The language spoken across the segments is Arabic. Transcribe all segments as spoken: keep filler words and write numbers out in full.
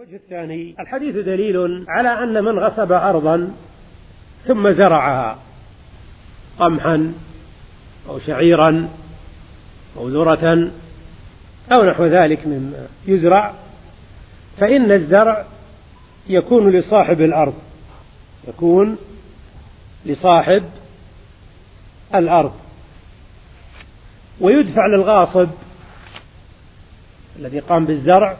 الوجه الثاني: الحديث دليل على أن من غصب أرضا ثم زرعها قمحا أو شعيرا أو ذرة أو نحو ذلك مما يزرع، فإن الزرع يكون لصاحب الأرض، يكون لصاحب الأرض، ويدفع للغاصب الذي قام بالزرع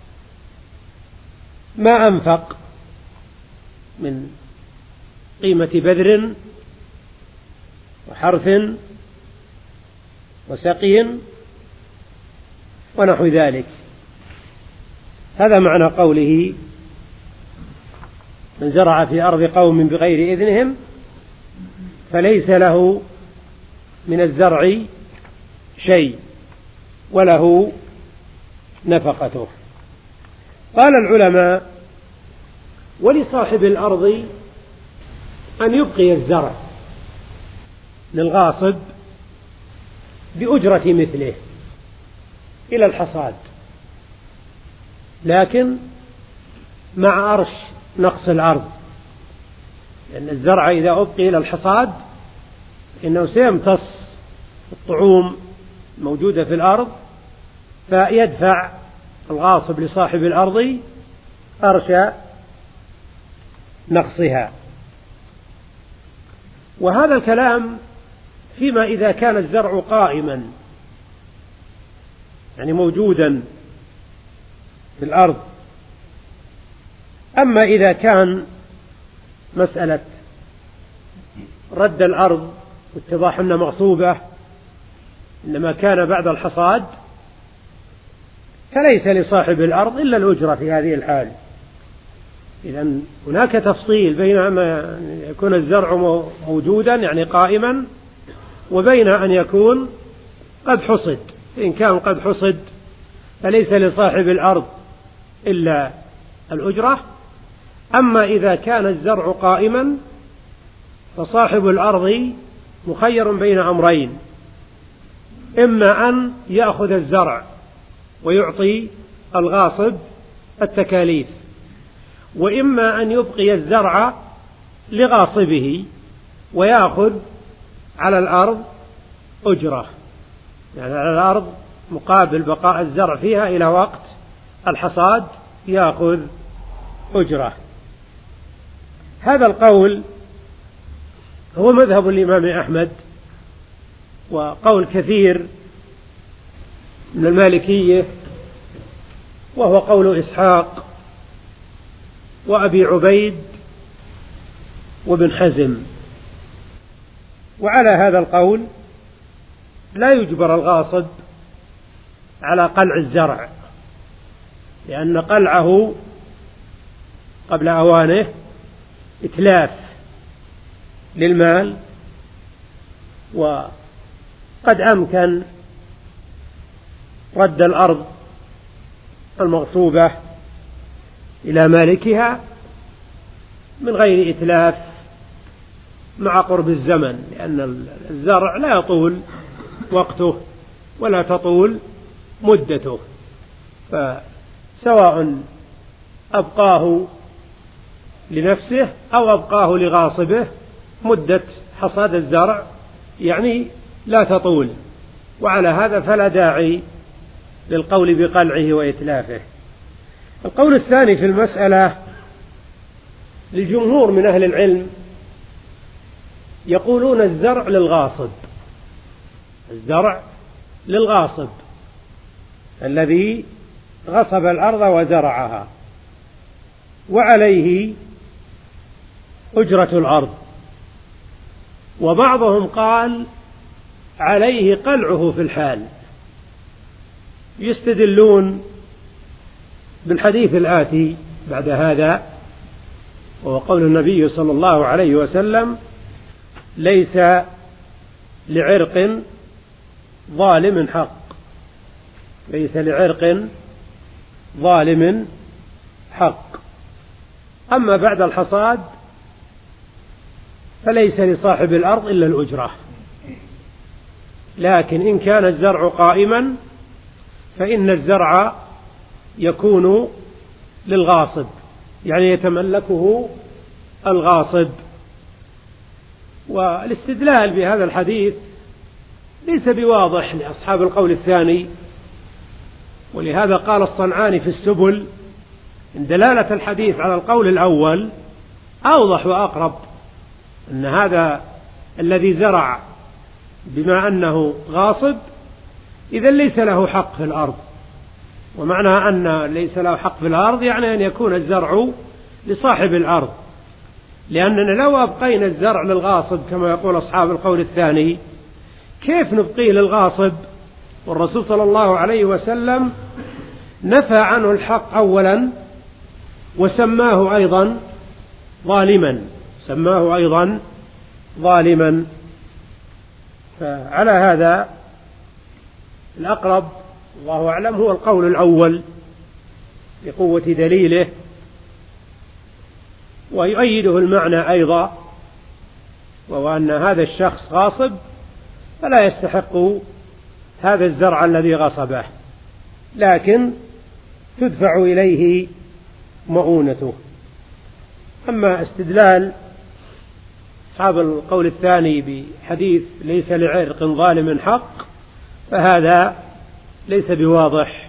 ما أنفق من قيمة بذر وحرث وسقي ونحو ذلك. هذا معنى قوله: من زرع في أرض قوم بغير إذنهم فليس له من الزرع شيء وله نفقته. قال العلماء: ولصاحب الأرض أن يبقي الزرع للغاصب بأجرة مثله إلى الحصاد، لكن مع أرش نقص الأرض، لأن الزرع إذا أبقي إلى الحصاد إنه سيمتص الطعوم الموجودة في الأرض، فيدفع الغاصب لصاحب الأرض أرش نقصها. وهذا الكلام فيما إذا كان الزرع قائما، يعني موجودا في الأرض. أما إذا كان مسألة رد الأرض واتضاح أنها مغصوبة إنما كان بعد الحصاد، فليس لصاحب الأرض إلا الأجرة في هذه الحال. إذن هناك تفصيل بين أن يكون الزرع موجودا يعني قائما وبين أن يكون قد حصد. إن كان قد حصد فليس لصاحب الأرض إلا الأجرة. أما إذا كان الزرع قائما فصاحب الأرض مخير بين أمرين: إما أن يأخذ الزرع ويعطي الغاصب التكاليف، وإما أن يبقي الزرع لغاصبه ويأخذ على الأرض أجرة، يعني على الأرض مقابل بقاء الزرع فيها إلى وقت الحصاد يأخذ أجرة. هذا القول هو مذهب الإمام أحمد وقول كثير من المالكية، وهو قول إسحاق وأبي عبيد وابن حزم. وعلى هذا القول لا يجبر الغاصب على قلع الزرع، لأن قلعه قبل أوانه إتلاف للمال، وقد أمكن رد الأرض المغصوبة إلى مالكها من غير إتلاف مع قرب الزمن، لأن الزرع لا يطول وقته ولا تطول مدته، فسواء أبقاه لنفسه أو أبقاه لغاصبه مدة حصاد الزرع يعني لا تطول. وعلى هذا فلا داعي للقول بقلعه وإتلافه. القول الثاني في المسألة للجمهور من أهل العلم يقولون: الزرع للغاصب، الزرع للغاصب الذي غصب الأرض وزرعها، وعليه أجرة الأرض. وبعضهم قال عليه قلعه في الحال، يستدلون بالحديث الآتي بعد هذا، وهو قول النبي صلى الله عليه وسلم: ليس لعرق ظالم حق، ليس لعرق ظالم حق. أما بعد الحصاد فليس لصاحب الأرض إلا الأجرة، لكن إن كان الزرع قائما فإن الزرع يكون للغاصب، يعني يتملكه الغاصب. والاستدلال بهذا الحديث ليس بواضح لأصحاب القول الثاني، ولهذا قال الصنعاني في السبل إن دلالة الحديث على القول الأول أوضح وأقرب، أن هذا الذي زرع بما أنه غاصب إذا ليس له حق في الأرض، ومعنى أن ليس له حق في الأرض يعني أن يكون الزرع لصاحب الأرض، لأننا لو أبقينا الزرع للغاصب كما يقول أصحاب القول الثاني كيف نبقيه للغاصب؟ والرسول صلى الله عليه وسلم نفى عنه الحق أولا وسماه أيضا ظالما، سماه أيضا ظالما. فعلى هذا الأقرب الله أعلم هو القول الأول بقوة دليله، ويؤيده المعنى أيضا، وهو أن هذا الشخص غاصب فلا يستحق هذا الزرع الذي غصبه، لكن تدفع إليه مؤونته. أما استدلال أصحاب القول الثاني بحديث ليس لعرق ظالم حق فهذا ليس بواضح.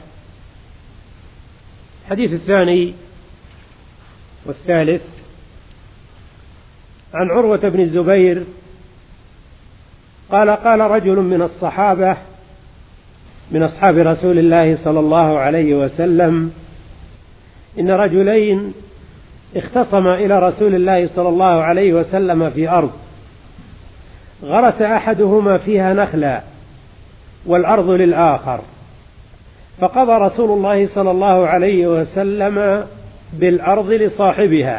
الحديث الثاني والثالث عن عروة بن الزبير قال قال رجل من الصحابة من أصحاب رسول الله صلى الله عليه وسلم إن رجلين اختصما إلى رسول الله صلى الله عليه وسلم في أرض غرس أحدهما فيها نخلا والأرض للآخر، فقضى رسول الله صلى الله عليه وسلم بالأرض لصاحبها،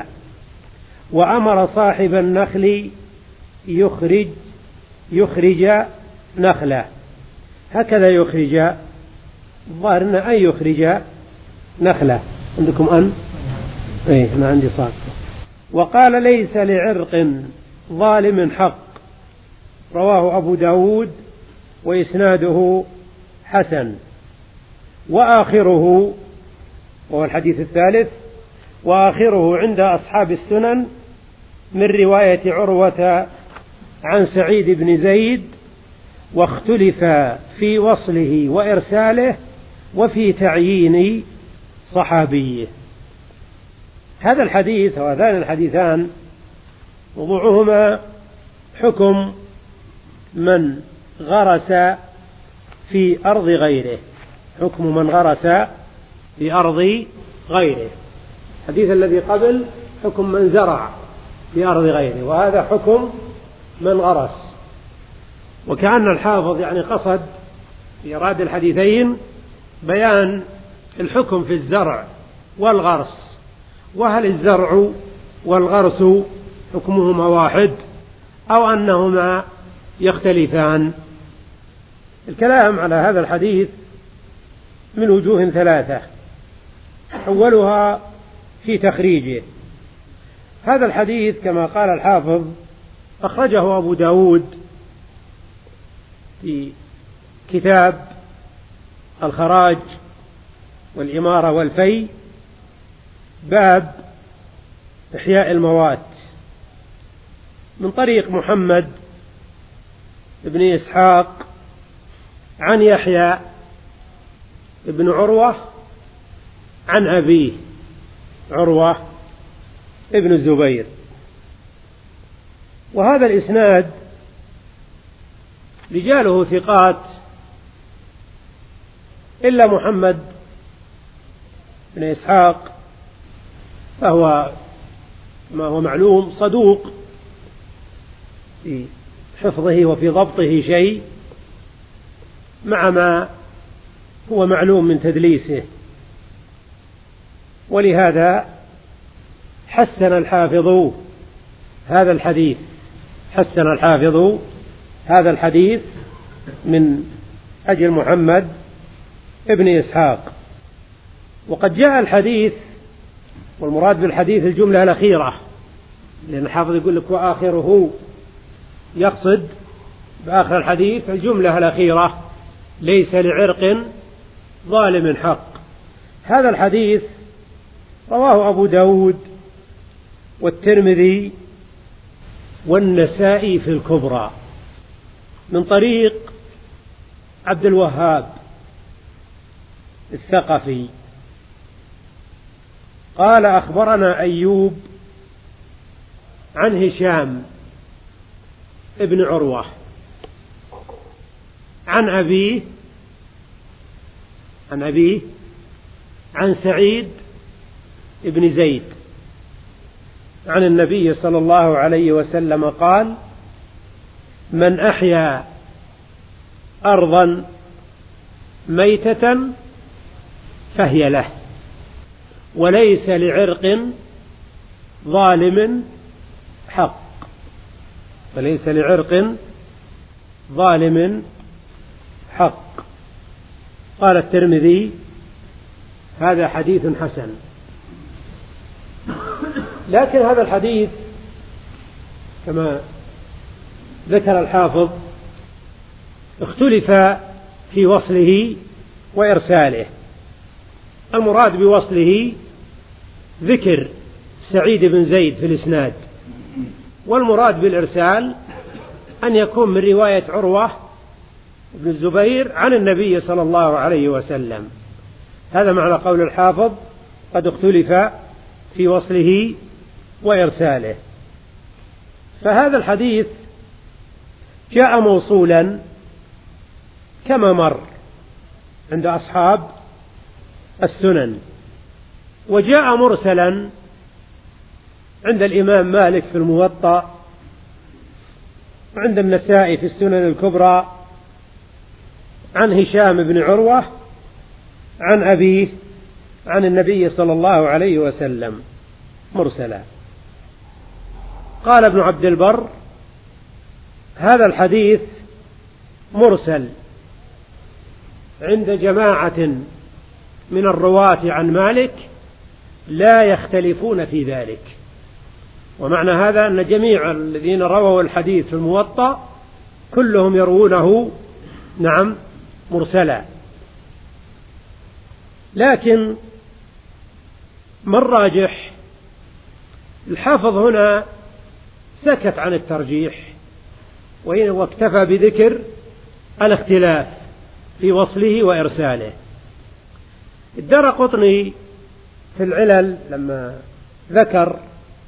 وأمر صاحب النخل يخرج يخرج نخله. هكذا يخرج، الظاهر أن أن يخرج نخله. عندكم أن؟ إيه أنا عندي صاد. وقال ليس لعرق ظالم حق، رواه أبو داود وإسناده حسن. وآخره، وهو الحديث الثالث، وآخره عند أصحاب السنن من رواية عروة عن سعيد بن زيد، واختلف في وصله وإرساله وفي تعيين صحابيه. هذا الحديث وهذان الحديثان موضوعهما حكم من غرس في أرض غيره، حكم من غرس في أرض غيره. الحديث الذي قبل حكم من زرع في أرض غيره، وهذا حكم من غرس. وكأن الحافظ يعني قصد في إرادة الحديثين بيان الحكم في الزرع والغرس، وهل الزرع والغرس حكمهما واحد أو أنهما يختلفان. الكلام على هذا الحديث من وجوه ثلاثة، أولها في تخريجه. هذا الحديث كما قال الحافظ أخرجه أبو داود في كتاب الخراج والإمارة والفي، باب إحياء الموات، من طريق محمد بن إسحاق عن يحيى بن عروة عن أبيه عروة ابن الزبير. وهذا الإسناد رجاله ثقات إلا محمد بن إسحاق، فهو ما هو معلوم صدوق في حفظه وفي ضبطه شيء، مع ما هو معلوم من تدليسه، ولهذا حسن الحافظ هذا الحديث حسن الحافظ هذا الحديث من أجل محمد ابن إسحاق. وقد جاء الحديث، والمراد بالحديث الجملة الأخيرة، لأن الحافظ يقول لك وآخره، يقصد بآخر الحديث الجملة الأخيرة ليس لعرق ظالم حق. هذا الحديث رواه أبو داود والترمذي والنسائي في الكبرى من طريق عبد الوهاب الثقفي قال أخبرنا أيوب عن هشام ابن عروة عن أبيه عن أبيه عن سعيد ابن زيد عن النبي صلى الله عليه وسلم قال: من أحيا أرضا ميتة فهي له، وليس لعرق ظالم حق وليس لعرق ظالم حق. قال الترمذي: هذا حديث حسن. لكن هذا الحديث كما ذكر الحافظ اختلف في وصله وإرساله. المراد بوصله ذكر سعيد بن زيد في الإسناد، والمراد بالإرسال أن يكون من رواية عروة بن الزبير عن النبي صلى الله عليه وسلم. هذا معنى قول الحافظ: قد اختلف في وصله وإرساله. فهذا الحديث جاء موصولا كما مر عند أصحاب السنن، وجاء مرسلا عند الإمام مالك في الموطأ، وعند النسائي في السنن الكبرى عن هشام بن عروة عن أبيه عن النبي صلى الله عليه وسلم مرسلا. قال ابن عبد البر: هذا الحديث مرسل عند جماعة من الرواة عن مالك لا يختلفون في ذلك. ومعنى هذا أن جميع الذين رووا الحديث في الموطأ كلهم يروونه نعم مرسلا. لكن ما الراجح؟ الحافظ هنا سكت عن الترجيح واكتفى بذكر الاختلاف في وصله وإرساله. الدارقطني في العلل لما ذكر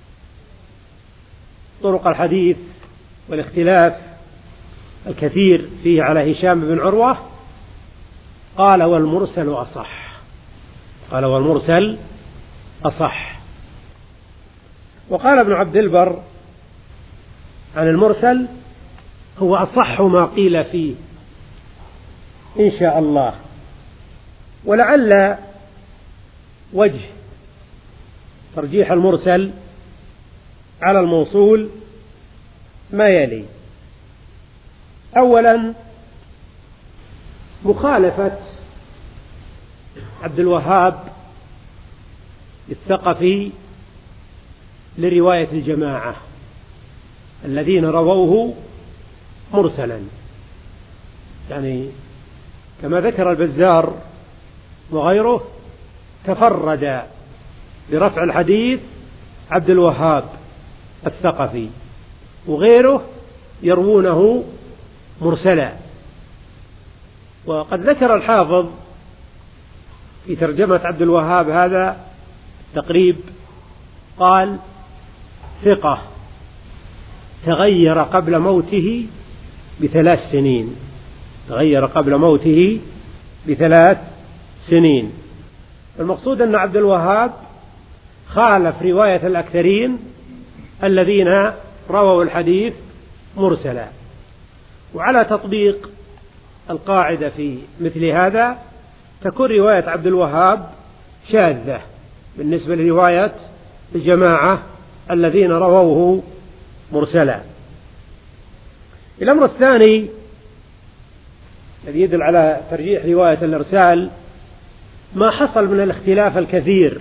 طرق الحديث والاختلاف الكثير فيه على هشام بن عروة قال: والمرسل أصح قال والمرسل أصح. وقال ابن عبد البر عن المرسل: هو أصح ما قيل فيه إن شاء الله. ولعل وجه ترجيح المرسل على الموصول ما يلي: أولا مخالفة عبد الوهاب الثقفي لرواية الجماعة الذين رووه مرسلا، يعني كما ذكر البزار وغيره تفرد برفع الحديث عبد الوهاب الثقفي، وغيره يروونه مرسلا. وقد ذكر الحافظ في ترجمة عبد الوهاب هذا تقريب قال: ثقة تغير قبل موته بثلاث سنين تغير قبل موته بثلاث سنين. المقصود أن عبد الوهاب خالف رواية الأكثرين الذين رووا الحديث مرسلا. وعلى تطبيق القاعدة في مثل هذا تكون رواية عبد الوهاب شاذة بالنسبة لرواية الجماعة الذين رووه مرسلا. الأمر الثاني الذي يدل على ترجيح رواية الإرسال ما حصل من الاختلاف الكثير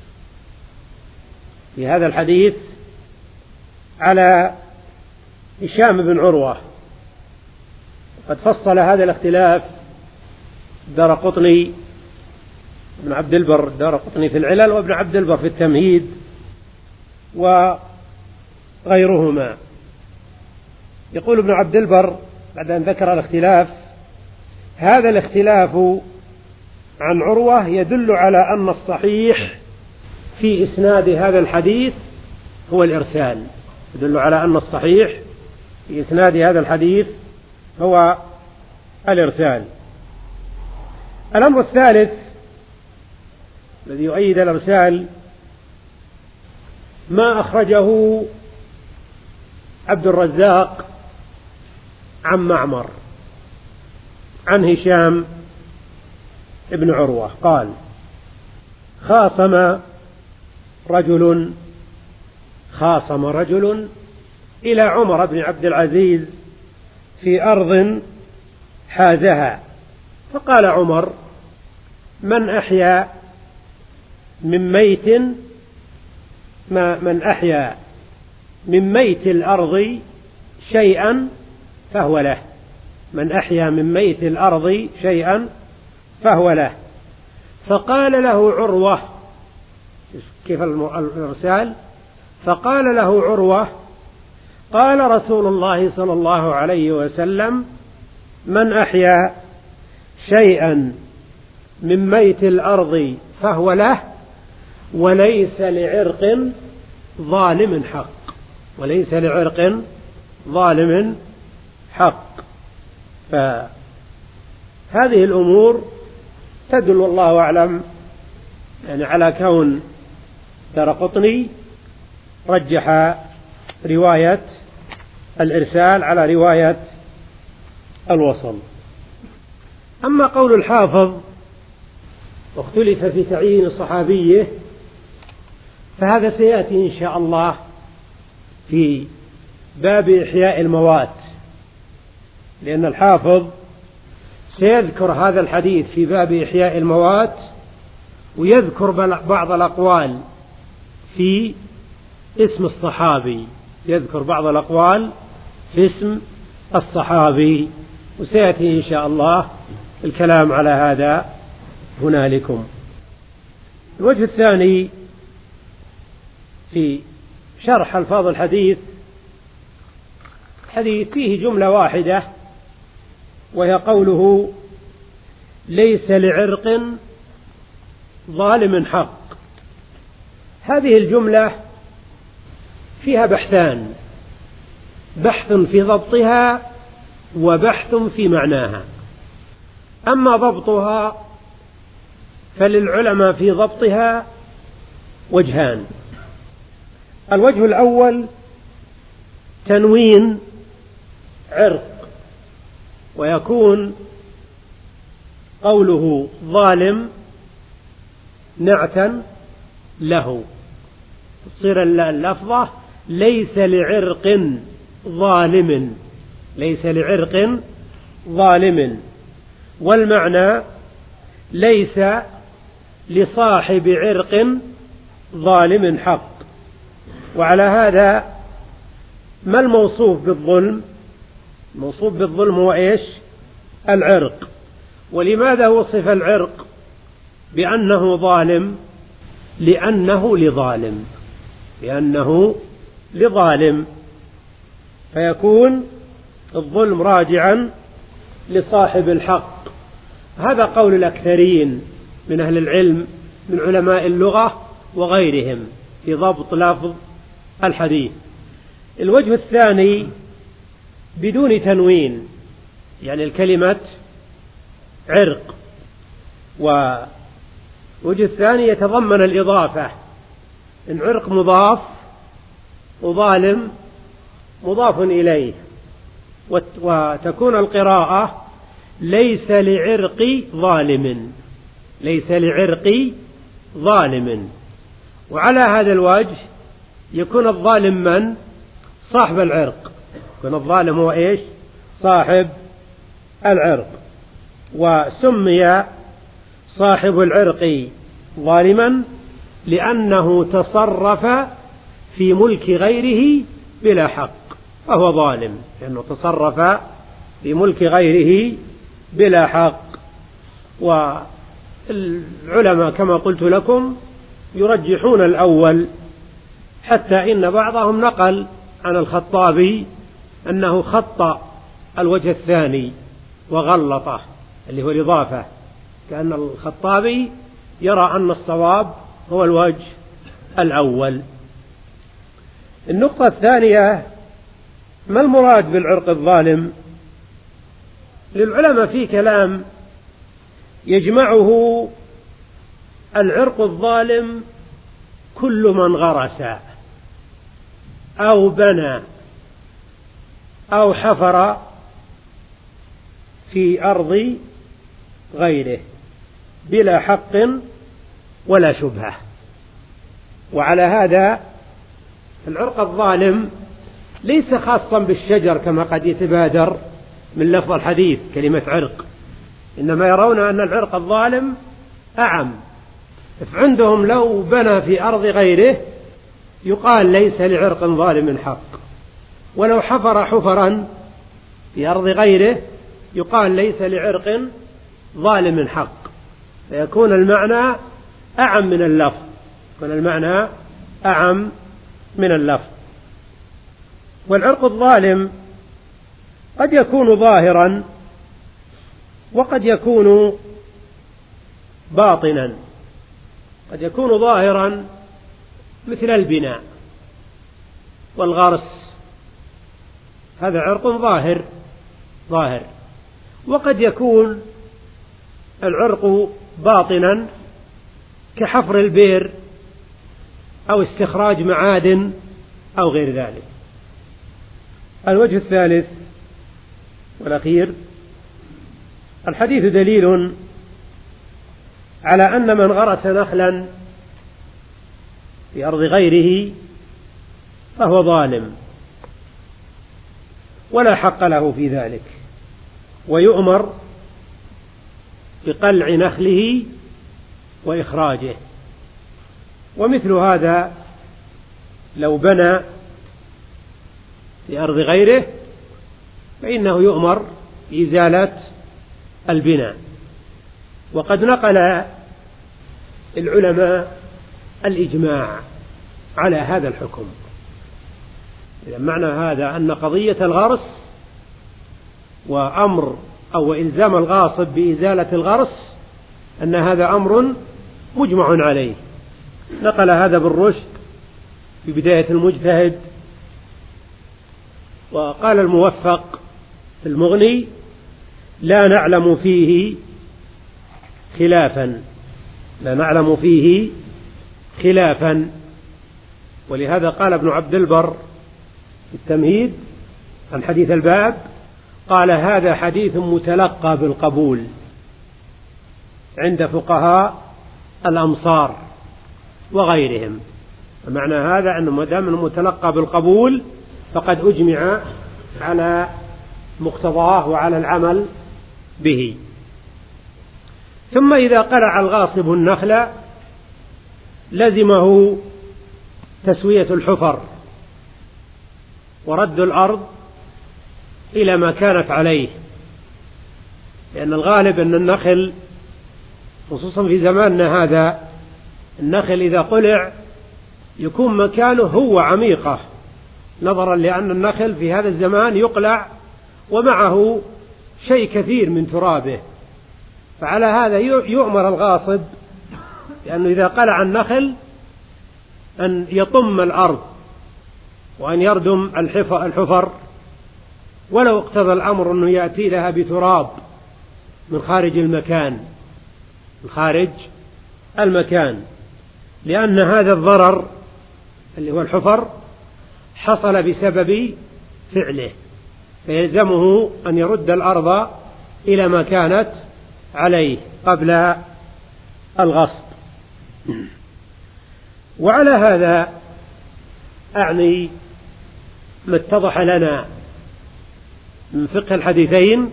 في هذا الحديث على هشام بن عروة. قد فصل هذا الاختلاف الدارقطني ابن عبد البر الدارقطني في العلل، وابن عبد البر في التمهيد وغيرهما. يقول ابن عبد البر بعد أن ذكر الاختلاف: هذا الاختلاف عن عروة يدل على أن الصحيح في إسناد هذا الحديث هو الإرسال، يدل على أن الصحيح في إسناد هذا الحديث هو الإرسال. الأمر الثالث الذي يؤيد الإرسال ما أخرجه عبد الرزاق عن معمر عن هشام ابن عروة قال: خاصم رجل خاصم رجل إلى عمر بن عبد العزيز في أرض حازها، فقال عمر: من أحيا من ميت ما من أحيا من ميت الأرض شيئا فهو له، من أحيا من ميت الأرض شيئا فهو له. فقال له عروة، كيف الإرسال؟ فقال له عروة: قال رسول الله صلى الله عليه وسلم: من أحيا شيئا من ميت الأرض فهو له، وليس لعرق ظالم حق، وليس لعرق ظالم حق. فهذه الأمور تدل والله أعلم يعني على كون دارقطني رجح رواية الإرسال على رواية الوصل. أما قول الحافظ: واختلف في تعيين صحابيه، فهذا سيأتي إن شاء الله في باب إحياء الموات، لأن الحافظ سيذكر هذا الحديث في باب إحياء الموات، ويذكر بعض الأقوال في اسم الصحابي، يذكر بعض الأقوال في اسم الصحابي، وسيأتي إن شاء الله الكلام على هذا هنالكم. الوجه الثاني في شرح ألفاظ الحديث، الحديث فيه جملة واحدة وهي قوله: ليس لعرق ظالم حق. هذه الجملة فيها بحثان: بحث في ضبطها وبحث في معناها. أما ضبطها فللعلماء في ضبطها وجهان: الوجه الأول تنوين عرق، ويكون قوله ظالم نعتا له، تصير اللفظة ليس لعرق ظالم، ليس لعرق ظالم، والمعنى ليس لصاحب عرق ظالم حق. وعلى هذا ما الموصوف بالظلم؟ الموصوف بالظلم هو إيش؟ العرق. ولماذا وصف العرق بأنه ظالم؟ لأنه لظالم، لأنه لظالم، فيكون الظلم راجعا لصاحب الحق. هذا قول الأكثرين من أهل العلم من علماء اللغة وغيرهم في ضبط لفظ الحديث. الوجه الثاني بدون تنوين، يعني الكلمة عرق، والوجه الثاني يتضمن الإضافة، إن عرق مضاف وظالم مضاف إليه، وتكون القراءة ليس لعرق ظالم، ليس لعرق ظالم. وعلى هذا الوجه يكون الظالم من؟ صاحب العرق، يكون الظالم هو إيش؟ صاحب العرق. وسمي صاحب العرق ظالما لأنه تصرف في ملك غيره بلا حق، فهو ظالم لأنه تصرف في ملك غيره بلا حق. العلماء كما قلت لكم يرجحون الأول، حتى إن بعضهم نقل عن الخطابي أنه خط الوجه الثاني وغلطه اللي هو الإضافة، كأن الخطابي يرى أن الصواب هو الوجه الأول. النقطة الثانية: ما المراد بالعرق الظالم؟ للعلماء في كلام يجمعه العرق الظالم كل من غرس أو بنى أو حفر في أرض غيره بلا حق ولا شبهة. وعلى هذا العرق الظالم ليس خاصا بالشجر كما قد يتبادر من لفظ الحديث كلمة عرق، إنما يرون أن العرق الظالم أعم. عندهم لو بنى في أرض غيره يقال ليس لعرق ظالم حق، ولو حفر حفرا في أرض غيره يقال ليس لعرق ظالم حق، فيكون المعنى أعم من اللفظ، يكون المعنى أعم من اللفظ. والعرق الظالم قد يكون ظاهرا وقد يكون باطنا. قد يكون ظاهرا مثل البناء والغرس، هذا عرق ظاهر ظاهر. وقد يكون العرق باطنا كحفر البئر أو استخراج معادن أو غير ذلك. الوجه الثالث والأخير: الحديث دليل على أن من غرس نخلا في أرض غيره فهو ظالم ولا حق له في ذلك، ويؤمر بقلع نخله وإخراجه. ومثل هذا لو بنى في أرض غيره فإنه يؤمر بإزالة البناء. وقد نقل العلماء الإجماع على هذا الحكم. إذا معنى هذا أن قضية الغرس وأمر أو إلزام الغاصب بإزالة الغرس أن هذا أمر مجمع عليه. نقل هذا بالرشد في بداية المجتهد، وقال الموفق في المغني: لا نعلم فيه خلافا لا نعلم فيه خلافا. ولهذا قال ابن عبد البر في التمهيد عن حديث الباب، قال: هذا حديث متلقى بالقبول عند فقهاء الأمصار وغيرهم. معنى هذا أنه ما دام متلقى بالقبول فقد أجمع على مقتضاه وعلى العمل به. ثم إذا قلع الغاصب النخل لزمه تسوية الحفر ورد الأرض إلى ما كانت عليه، لأن الغالب أن النخل خصوصا في زماننا هذا النخل إذا قلع يكون مكانه هو عميقة، نظرا لأن النخل في هذا الزمان يقلع ومعه شيء كثير من ترابه. فعلى هذا يؤمر الغاصب لأنه إذا قلع النخل أن يطم الأرض وأن يردم الحفر، ولو اقتضى الأمر أنه يأتي لها بتراب من خارج المكان من خارج المكان لأن هذا الضرر اللي هو الحفر حصل بسبب فعله، فيلزمه أن يرد الأرض إلى ما كانت عليه قبل الغصب. وعلى هذا أعني ما اتضح لنا من فقه الحديثين،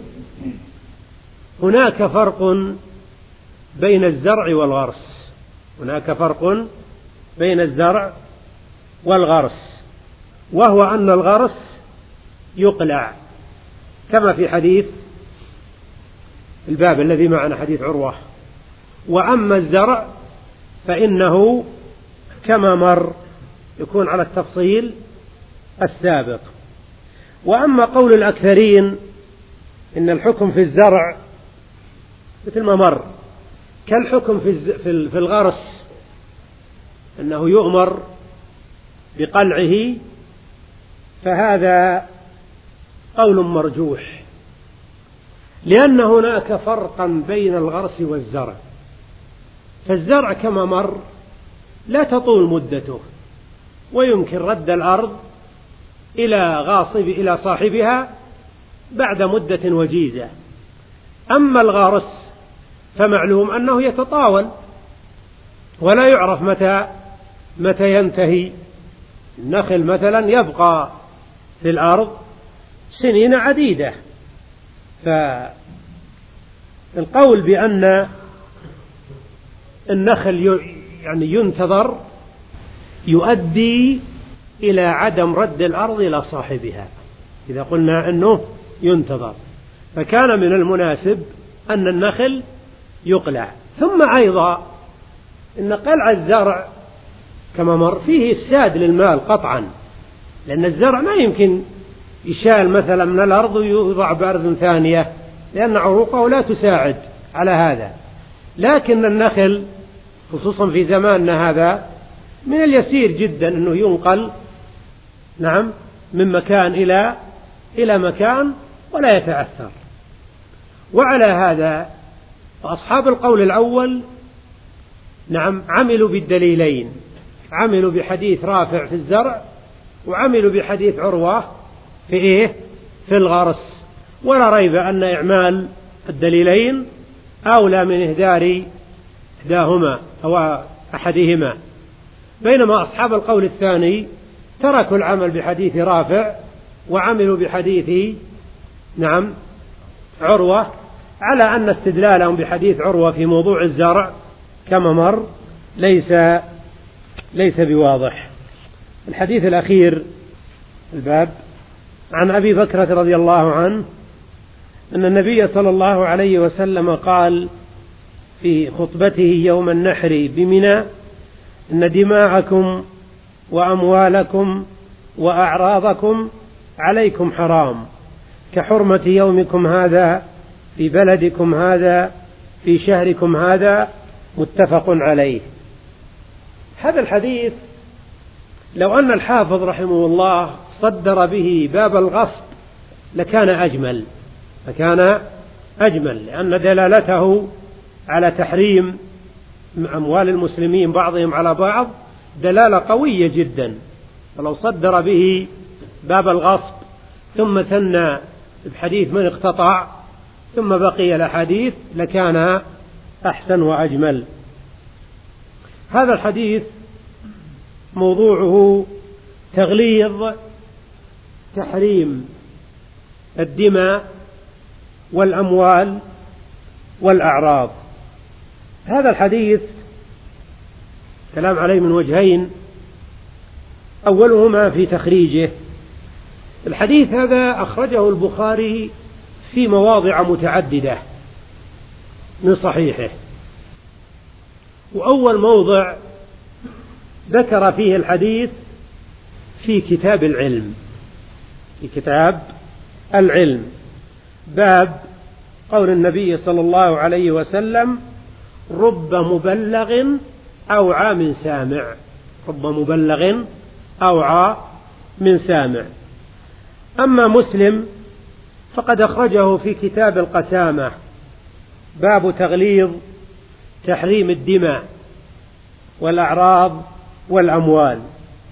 هناك فرق بين الزرع والغرس هناك فرق بين الزرع والغرس وهو أن الغرس يقلع كما في حديث الباب الذي معنا حديث عروة، وأما الزرع فإنه كما مر يكون على التفصيل السابق. وأما قول الأكثرين إن الحكم في الزرع مثل ما مر كالحكم في الغرس أنه يؤمر بقلعه، فهذا قول مرجوح، لأن هناك فرقا بين الغرس والزرع. فالزرع كما مر لا تطول مدته، ويمكن رد الأرض إلى غاصب إلى صاحبها بعد مدة وجيزة. أما الغرس فمعلوم أنه يتطاول ولا يعرف متى متى ينتهي. النخل مثلا يبقى في الأرض سنين عديدة، فالقول بأن النخل يعني ينتظر يؤدي إلى عدم رد الأرض إلى صاحبها. إذا قلنا أنه ينتظر فكان من المناسب أن النخل يقلع. ثم أيضا إن قلع الزرع كما مر فيه إفساد للمال قطعا، لأن الزرع ما يمكن يشال مثلا من الأرض ويوضع بأرض ثانية، لأن عروقه لا تساعد على هذا. لكن النخل خصوصا في زماننا هذا من اليسير جدا أنه ينقل نعم من مكان إلى إلى مكان ولا يتأثر. وعلى هذا فأصحاب القول الأول نعم عملوا بالدليلين، عملوا بحديث رافع في الزرع وعملوا بحديث عروة في إيه في الغرس. ولا ريب أن إعمال الدليلين أولى من إهدار إحداهما أو أحدهما، بينما أصحاب القول الثاني تركوا العمل بحديث رافع وعملوا بحديث نعم عروة، على أن استدلالهم بحديث عروة في موضوع الزرع كما مر ليس ليس بواضح. الحديث الأخير الباب عن أبي بكرة رضي الله عنه أن النبي صلى الله عليه وسلم قال في خطبته يوم النحر بمنى: إن دماءكم وأموالكم وأعراضكم عليكم حرام كحرمة يومكم هذا في بلدكم هذا في شهركم هذا، متفق عليه. هذا الحديث لو أن الحافظ رحمه الله صدر به باب الغصب لكان أجمل لكان أجمل لأن دلالته على تحريم أموال المسلمين بعضهم على بعض دلالة قوية جدا. فلو صدر به باب الغصب ثم ثنى بحديث من اقتطع ثم بقي الأحاديث لكان أحسن وأجمل. هذا الحديث موضوعه تغليظ تحريم الدماء والأموال والأعراض. هذا الحديث كلام عليه من وجهين، أولهما في تخريجه. الحديث هذا أخرجه البخاري في مواضع متعددة من صحيحه، وأول موضع ذكر فيه الحديث في كتاب العلم في كتاب العلم باب قول النبي صلى الله عليه وسلم: رب مبلغ أوعى من سامع رب مبلغ أوعى من سامع. أما مسلم فقد أخرجه في كتاب القسامة باب تغليظ تحريم الدماء والأعراض والأموال،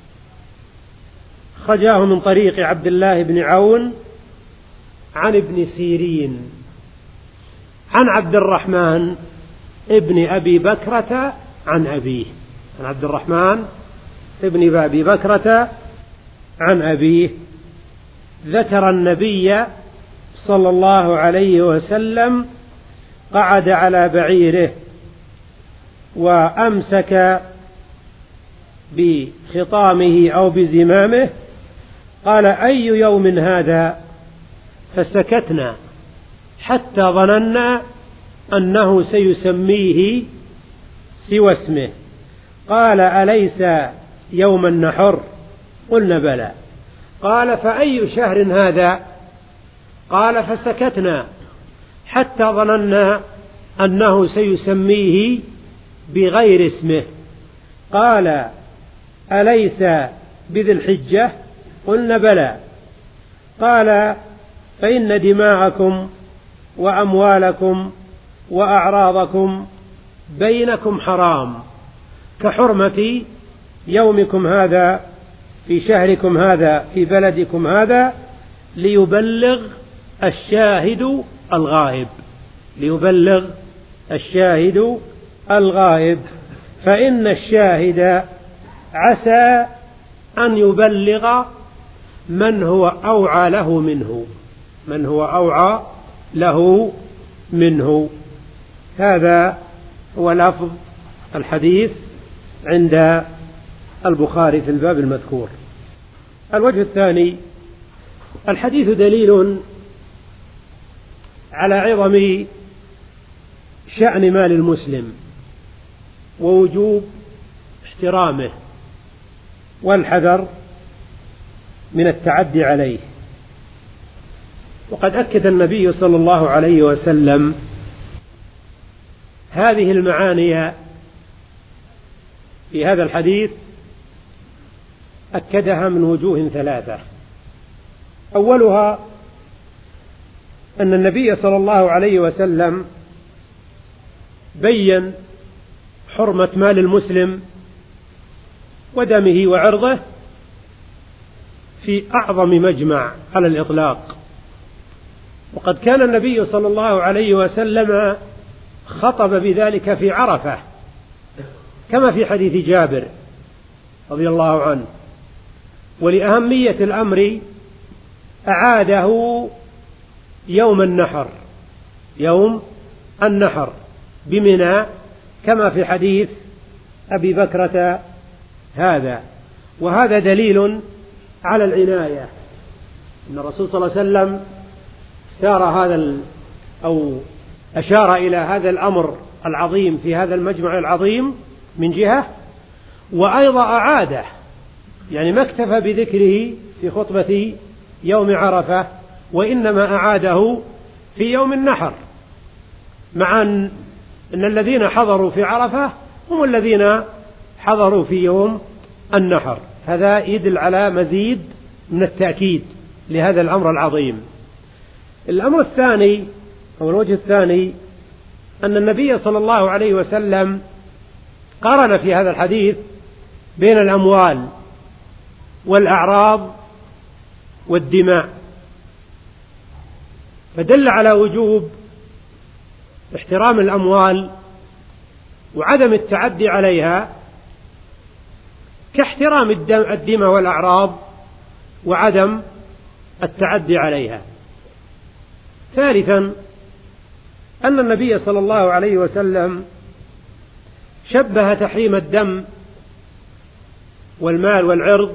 أخرجاه من طريق عبد الله بن عون عن ابن سيرين عن عبد الرحمن ابن أبي بكرة عن أبيه عن عبد الرحمن ابن أبي بكرة عن أبيه ذكر النبي صلى الله عليه وسلم قعد على بعيره وأمسك بخطامه أو بزمامه، قال: أي يوم هذا؟ فسكتنا حتى ظننا أنه سيسميه سوى اسمه. قال أليس يوم النحر؟ قلنا بلى. قال فأي شهر هذا؟ قال فسكتنا حتى ظننا أنه سيسميه بغير اسمه. قال أليس بذي الحجة؟ قلنا بلى. قال فإن دماءكم وأموالكم وأعراضكم بينكم حرام كحرمة يومكم هذا في شهركم هذا في بلدكم هذا، ليبلغ الشاهد الغائب. ليبلغ الشاهد الغائب، فإن الشاهد عسى أن يبلغ من هو أوعى له منه، من هو أوعى له منه. هذا هو لفظ الحديث عند البخاري في الباب المذكور. الوجه الثاني: الحديث دليل على عظم شأن مال المسلم ووجوب احترامه والحذر من التعدي عليه. وقد أكد النبي صلى الله عليه وسلم هذه المعاني في هذا الحديث، أكدها من وجوه ثلاثة. أولها أن النبي صلى الله عليه وسلم بين حرمة مال المسلم ودمه وعرضه في أعظم مجمع على الإطلاق. وقد كان النبي صلى الله عليه وسلم خطب بذلك في عرفة كما في حديث جابر رضي الله عنه، ولأهمية الأمر أعاده يوم النحر، يوم النحر بمنى كما في حديث أبي بكرة هذا. وهذا دليل على العناية، أن الرسول صلى الله عليه وسلم اختار هذا أو أشار إلى هذا الأمر العظيم في هذا المجمع العظيم من جهة، وأيضا أعاده، يعني ما اكتفى بذكره في خطبة يوم عرفة، وإنما أعاده في يوم النحر، مع أن الذين حضروا في عرفة هم الذين حضروا في يوم النحر. هذا يدل على مزيد من التأكيد لهذا الأمر العظيم. الأمر الثاني أو الوجه الثاني أن النبي صلى الله عليه وسلم قارن في هذا الحديث بين الأموال والأعراض والدماء، فدل على وجوب احترام الأموال وعدم التعدي عليها كاحترام الدماء والأعراض وعدم التعدي عليها. ثالثا أن النبي صلى الله عليه وسلم شبه تحريم الدم والمال والعرض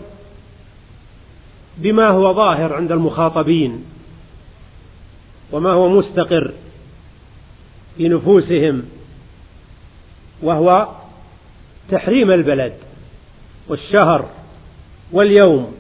بما هو ظاهر عند المخاطبين وما هو مستقر في نفوسهم، وهو تحريم البلد والشهر واليوم.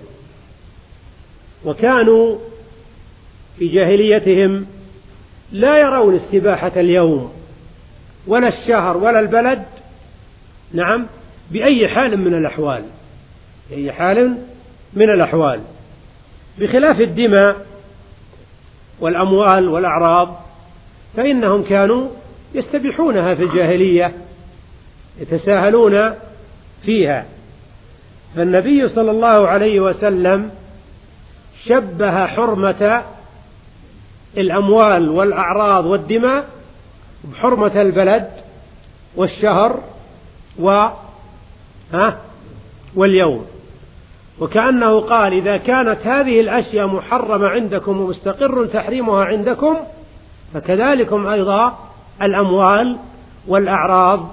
وكانوا في جاهليتهم لا يرون استباحة اليوم ولا الشهر ولا البلد، نعم، بأي حال من الأحوال، بأي حال من الأحوال، بخلاف الدماء والأموال والأعراض فإنهم كانوا يستبيحونها في الجاهلية، يتساهلون فيها. فالنبي صلى الله عليه وسلم شبه حرمة الأموال والأعراض والدماء بحرمة البلد والشهر و ها واليوم، وكأنه قال إذا كانت هذه الأشياء محرمة عندكم ومستقر تحريمها عندكم فكذلكم أيضا الأموال والأعراض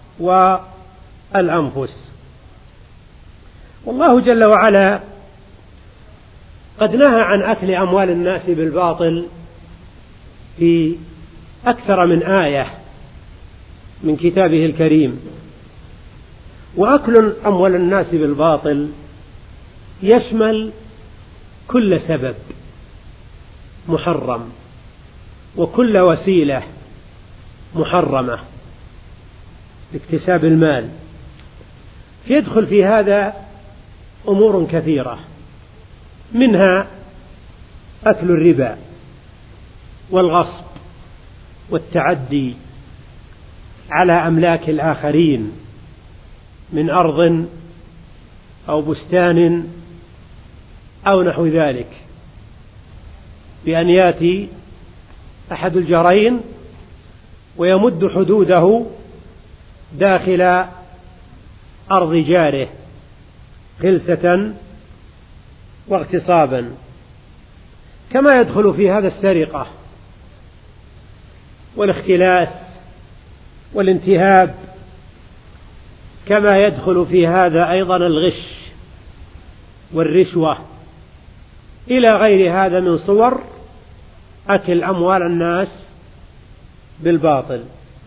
والأنفس. والله جل وعلا قد نهى عن أكل أموال الناس بالباطل في أكثر من آية من كتابه الكريم، وأكل أموال الناس بالباطل يشمل كل سبب محرم وكل وسيلة محرمة لاكتساب المال، يدخل في هذا أمور كثيرة، منها أكل الربا والغصب والتعدي على أملاك الآخرين من أرض أو بستان أو نحو ذلك، بأن يأتي أحد الجارين ويمد حدوده داخل أرض جاره خلسة واغتصابا، كما يدخل في هذا السرقة والاختلاس والانتهاب، كما يدخل في هذا أيضا الغش والرشوة إلى غير هذا من صور أكل أموال الناس بالباطل.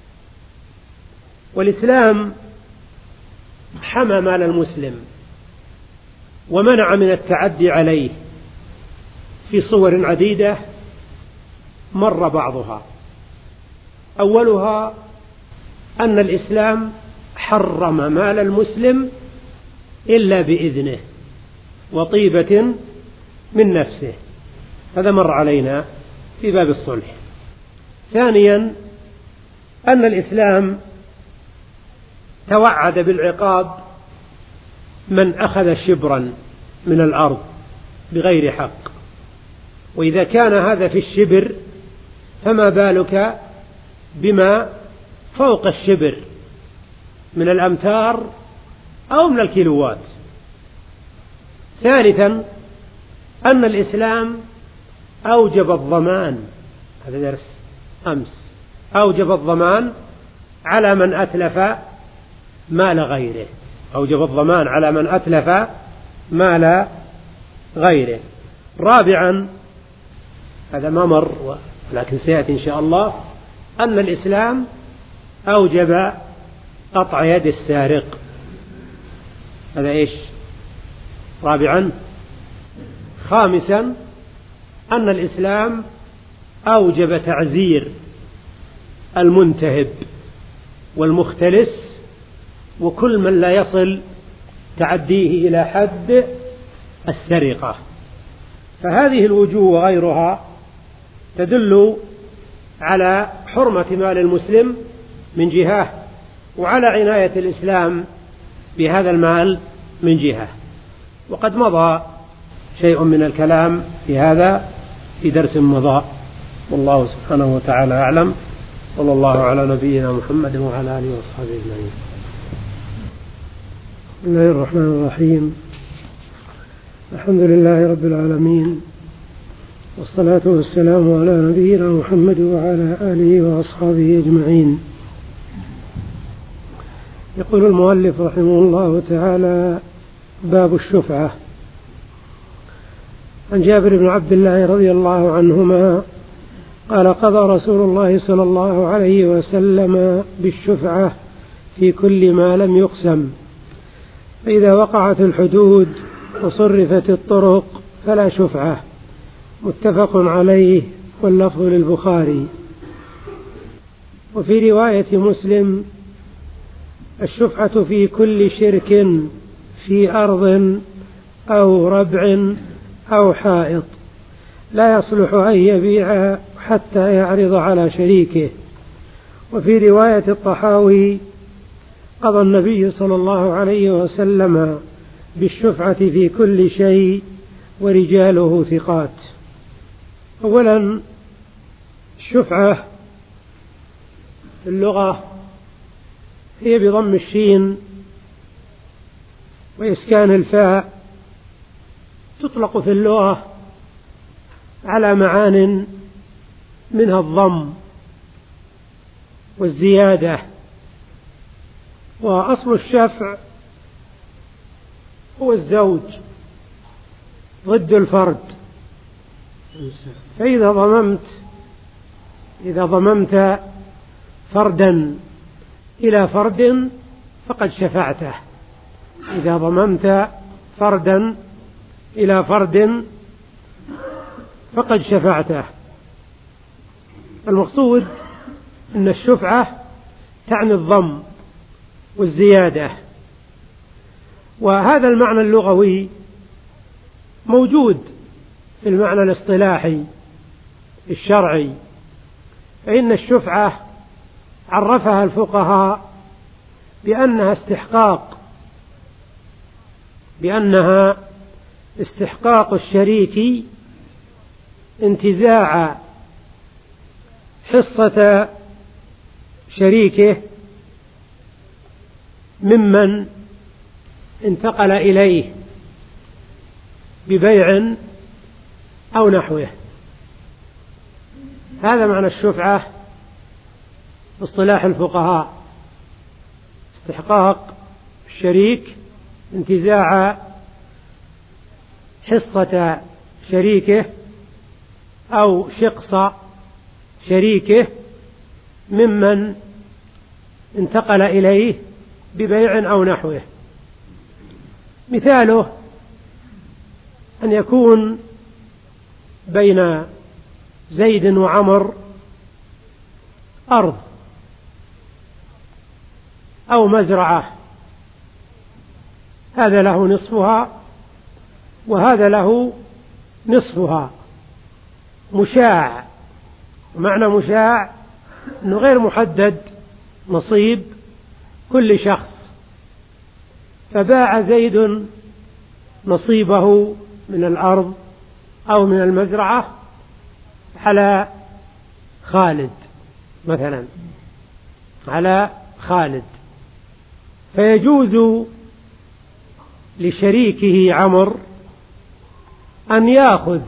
والإسلام حمى مال المسلم ومنع من التعدي عليه في صور عديدة مر بعضها. أولها أن الإسلام حرم مال المسلم إلا بإذنه وطيبة من نفسه، هذا مر علينا في باب الصلح. ثانيا أن الإسلام توعد بالعقاب من أخذ شبرا من الأرض بغير حق، وإذا كان هذا في الشبر فما بالك بما فوق الشبر من الأمتار أو من الكيلوات. ثالثا أن الإسلام أوجب الضمان، هذا درس أمس، أوجب الضمان على من أتلف مال غيره، أوجب الضمان على من أتلف مال غيره. رابعا، هذا ما مر لكن سيأتي إن شاء الله، أن الإسلام أوجب قطع يد السارق، هذا إيش؟ رابعا. خامسا أن الإسلام أوجب تعزير المنتهب والمختلس وكل من لا يصل تعديه إلى حد السرقة. فهذه الوجوه وغيرها تدل على حرمة مال المسلم من جهة، وعلى عناية الإسلام بهذا المال من جهة. وقد مضى شيء من الكلام في هذا في درس مضى، والله سبحانه وتعالى أعلم، صلى الله على نبينا محمد وعلى آله وصحبه أجمعين. بسم الله الرحمن الرحيم، الحمد لله رب العالمين، والصلاة والسلام على نبينا محمد وعلى آله وأصحابه أجمعين. يقول المؤلف رحمه الله تعالى: باب الشفعة. عن جابر بن عبد الله رضي الله عنهما قال: قضى رسول الله صلى الله عليه وسلم بالشفعة في كل ما لم يقسم، فإذا وقعت الحدود وصرفت الطرق فلا شفعة. متفق عليه، واللفظ للبخاري. وفي رواية مسلم: الشفعة في كل شرك في أرض أو ربع أو حائط لا يصلح أن يبيع حتى يعرض على شريكه. وفي رواية الطحاوي: قضى النبي صلى الله عليه وسلم بالشفعة في كل شيء ورجاله ثقات. أولا، الشفعة في اللغة هي بضم الشين وإسكان الفاء، تطلق في اللغة على معان منها الضم والزيادة. وأصل الشفع هو الزوج ضد الفرد، فإذا ضممت إذا ضممت فردا إلى فرد فقد شفعته، إذا ضممت فردا إلى فرد فقد شفعته. المقصود أن الشفعة تعني الضم والزيادة، وهذا المعنى اللغوي موجود في المعنى الاصطلاحي الشرعي، فإن الشفعة عرفها الفقهاء بأنها استحقاق بأنها استحقاق الشريك انتزاع حصة شريكه ممن انتقل إليه ببيع أو نحوه. هذا معنى الشفعة باصطلاح الفقهاء، استحقاق الشريك انتزاع حصة شريكه أو شقص شريكه ممن انتقل إليه ببيع أو نحوه. مثاله أن يكون بين زيد وعمر أرض أو مزرعة، هذا له نصفها وهذا له نصفها، مشاع. معنى مشاع أنه غير محدد نصيب كل شخص، فباع زيد نصيبه من الأرض أو من المزرعة على خالد مثلا، على خالد، فيجوز لشريكه عمر أن يأخذ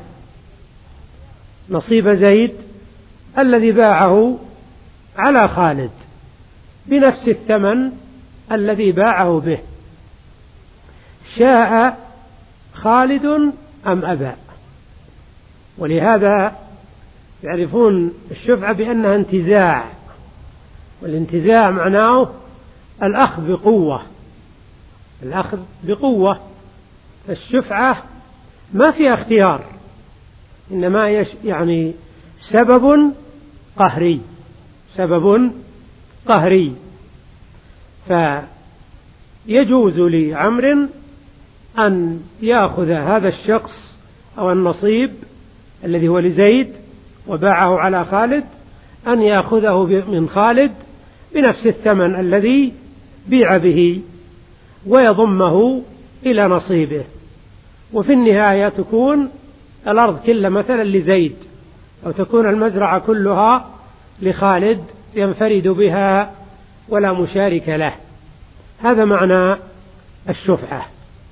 نصيب زيد الذي باعه على خالد بنفس الثمن الذي باعه به، شاء خالد أم أبى. ولهذا يعرفون الشفعة بأنها انتزاع، والانتزاع معناه الأخذ بقوة، الأخذ بقوة. الشفعة ما فيها اختيار، إنما يش يعني سبب قهري، سبب قهري. فيجوز لعمر أن يأخذ هذا الشخص أو النصيب الذي هو لزيد وباعه على خالد، أن يأخذه من خالد بنفس الثمن الذي بيع به ويضمه إلى نصيبه، وفي النهاية تكون الأرض كلها مثلا لزيد، أو تكون المزرعة كلها لخالد ينفرد بها ولا مشارك له. هذا معنى الشفعة.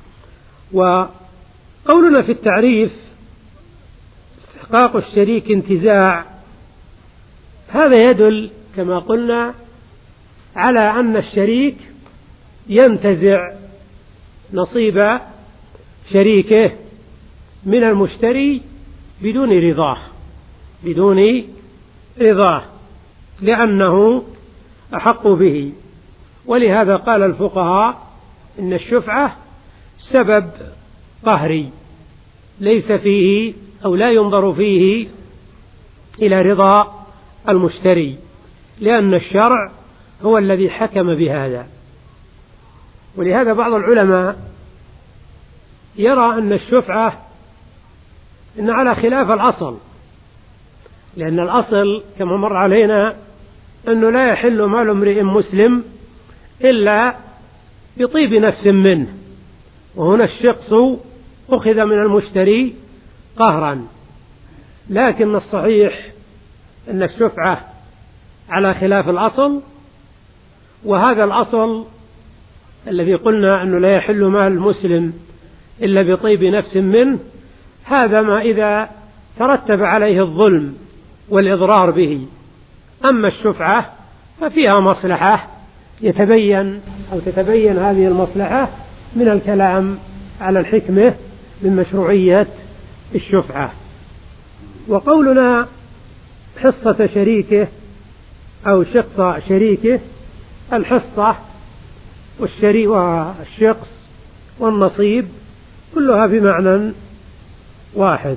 وقولنا في التعريف استحقاق الشريك انتزاع، هذا يدل كما قلنا على أن الشريك ينتزع نصيب شريكه من المشتري بدون رضاه، بدون رضاه، لأنه أحق به. ولهذا قال الفقهاء إن الشفعة سبب قهري ليس فيه أو لا ينظر فيه إلى رضا المشتري، لأن الشرع هو الذي حكم بهذا. ولهذا بعض العلماء يرى أن الشفعة إن على خلاف الأصل، لأن الأصل كما مر علينا أنه لا يحل مال امرئ مسلم إلا بطيب نفس منه، وهنا الشخص أخذ من المشتري قهرا. لكن الصحيح أن الشفعة على خلاف الأصل، وهذا الأصل الذي قلنا أنه لا يحل مال المسلم إلا بطيب نفس منه، هذا ما إذا ترتب عليه الظلم والإضرار به. أما الشفعة ففيها مصلحة يتبين أو تتبين هذه المصلحة من الكلام على الحكمة من مشروعية الشفعة. وقولنا حصة شريكه أو شقص شريكه، الحصة والشريك والشقص والنصيب كلها بمعنى واحد.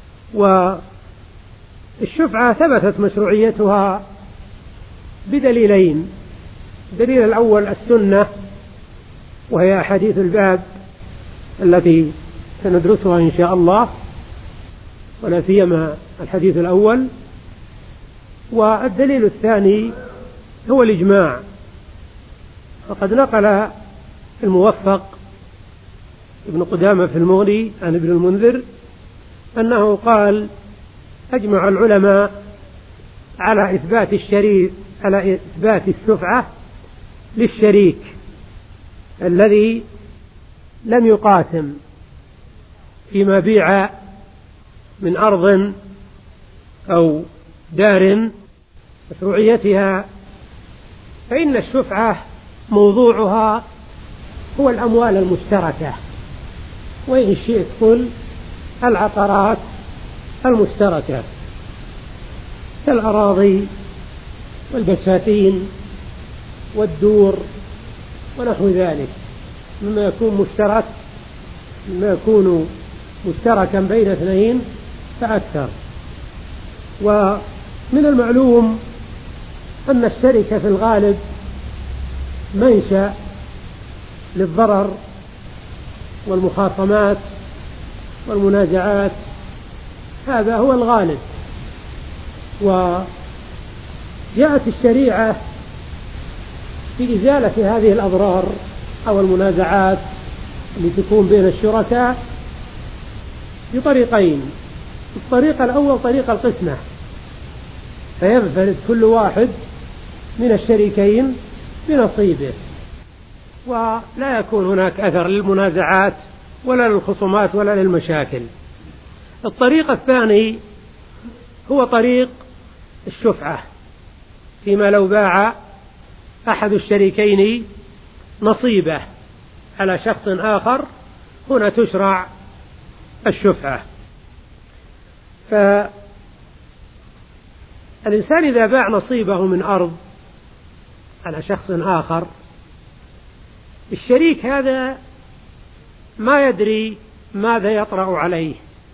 والشفعة ثبتت مشروعيتها بدليلين: الدليل الأول السنة، وهي أحاديث الباب التي سندرسها إن شاء الله، ولا سيما الحديث الأول. والدليل الثاني هو الإجماع، فقد نقل الموفق ابن قدامة في المغني عن ابن المنذر أنه قال: أجمع العلماء على إثبات الشريك على إثبات الشفعة للشريك الذي لم يقاسم فيما بيع من أرض أو دار مشروعيتها، فإن الشفعة موضوعها هو الأموال المشتركة، وإن شئت قل العقارات المشتركة كالأراضي والبساتين والدور ونحو ذلك، مما يكون مشترك مما يكون مشتركا بين اثنين فأكثر. ومن المعلوم أن الشركة في الغالب منشأ للضرر والمخاصمات والمنازعات، هذا هو الغالب. وجاءت الشريعة في إزالة هذه الأضرار أو المنازعات التي تكون بين الشركاء بطريقين: الطريق الأول طريق القسمة، فينفرد كل واحد من الشريكين بنصيبه، ولا يكون هناك أثر للمنازعات ولا للخصومات ولا للمشاكل. الطريق الثاني هو طريق الشفعة، فيما لو باع أحد الشريكين نصيبه على شخص آخر، هنا تشرع الشفعة. فالإنسان إذا باع نصيبه من أرض على شخص آخر، الشريك هذا ما يدري ماذا يطرأ عليه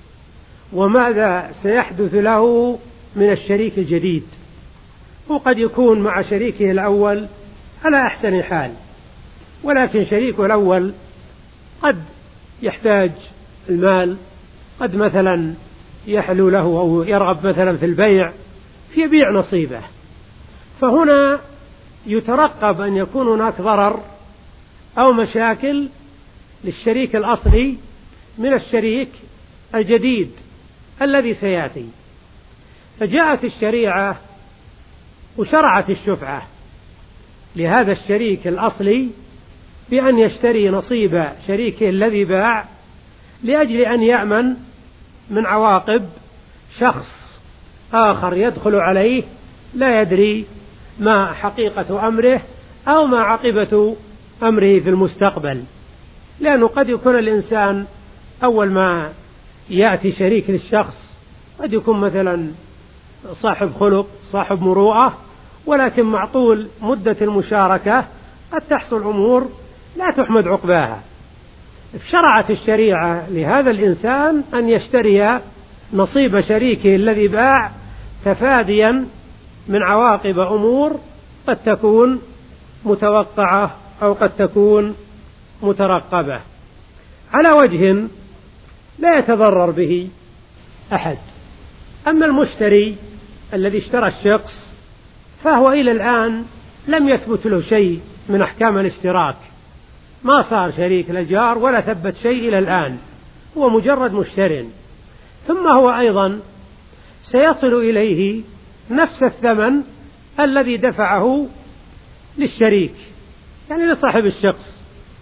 وماذا سيحدث له من الشريك الجديد. وقد يكون مع شريكه الأول على أحسن حال، ولكن شريكه الأول قد يحتاج المال، قد مثلا يحلو له أو يرغب مثلا في البيع فيبيع نصيبه، فهنا يترقب أن يكون هناك ضرر أو مشاكل للشريك الأصلي من الشريك الجديد الذي سيأتي. فجاءت الشريعة وشرعت الشفعة لهذا الشريك الأصلي بأن يشتري نصيب شريكه الذي باع، لأجل أن يأمن من عواقب شخص آخر يدخل عليه لا يدري ما حقيقة أمره أو ما عاقبة أمره في المستقبل. لأنه قد يكون الإنسان أول ما يأتي شريك للشخص قد يكون مثلا صاحب خلق صاحب مروءة، ولكن مع طول مدة المشاركة قد تحصل أمور لا تحمد عقباها. شرعت الشريعة لهذا الإنسان أن يشتري نصيب شريكه الذي باع تفاديا من عواقب أمور قد تكون متوقعة أو قد تكون مترقبة على وجه لا يتضرر به أحد. أما المشتري الذي اشترى الشخص فهو إلى الآن لم يثبت له شيء من أحكام الاشتراك، ما صار شريك لجار ولا ثبت شيء إلى الآن، هو مجرد مشتر. ثم هو أيضا سيصل إليه نفس الثمن الذي دفعه للشريك، يعني لصاحب الشخص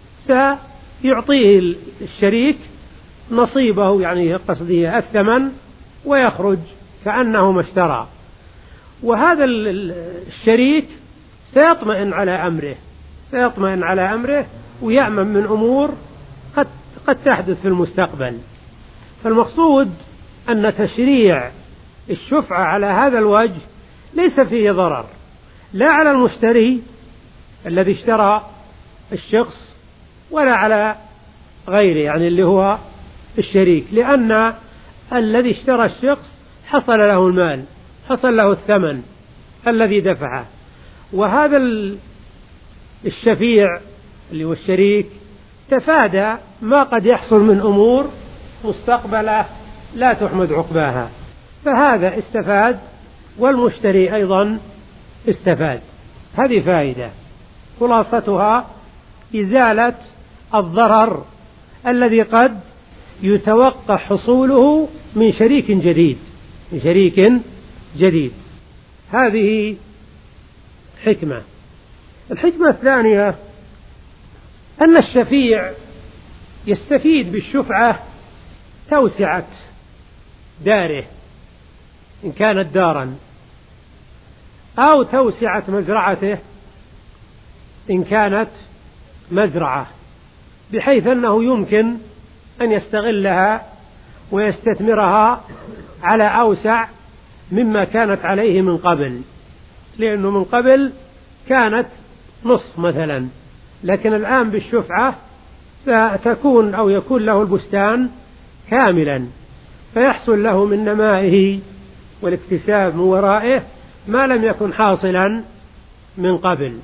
سيعطيه الشريك نصيبه، يعني قصده الثمن، ويخرج كأنه ما اشترى. وهذا الشريك سيطمئن على أمره سيطمئن على أمره ويأمن من أمور قد قد تحدث في المستقبل. فالمقصود أن تشريع الشفعة على هذا الوجه ليس فيه ضرر لا على المشتري الذي اشترى الشخص ولا على غيره، يعني اللي هو الشريك، لأن الذي اشترى الشخص حصل له المال، حصل له الثمن الذي دفعه، وهذا الشفيع اللي هو الشريك تفادى ما قد يحصل من أمور مستقبلة لا تحمد عقباها، فهذا استفاد والمشتري أيضا استفاد. هذه فائدة خلاصتها إزالة الضرر الذي قد يتوقع حصوله من شريك جديد من شريك جديد. هذه حكمة. الحكمة الثانية أن الشفيع يستفيد بالشفعة توسعة داره إن كانت دارا، أو توسعة مزرعته إن كانت مزرعة، بحيث أنه يمكن أن يستغلها ويستثمرها على أوسع مما كانت عليه من قبل، لأنه من قبل كانت نصف مثلا، لكن الآن بالشفعة ستكون أو يكون له البستان كاملا، فيحصل له من نمائه والاكتساب من ورائه ما لم يكن حاصلا من قبل.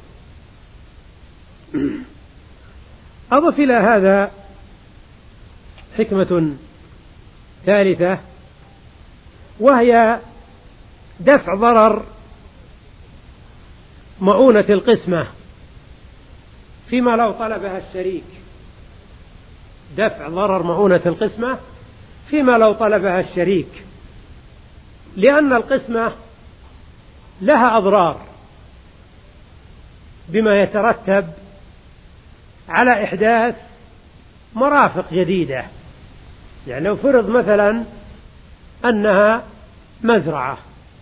أضف إلى هذا حكمة ثالثة، وهي دفع ضرر مؤونة القسمة فيما لو طلبها الشريك، دفع ضرر مؤونة القسمة فيما لو طلبها الشريك، لأن القسمة لها أضرار بما يترتب على إحداث مرافق جديدة. يعني لو فرض مثلا أنها مزرعة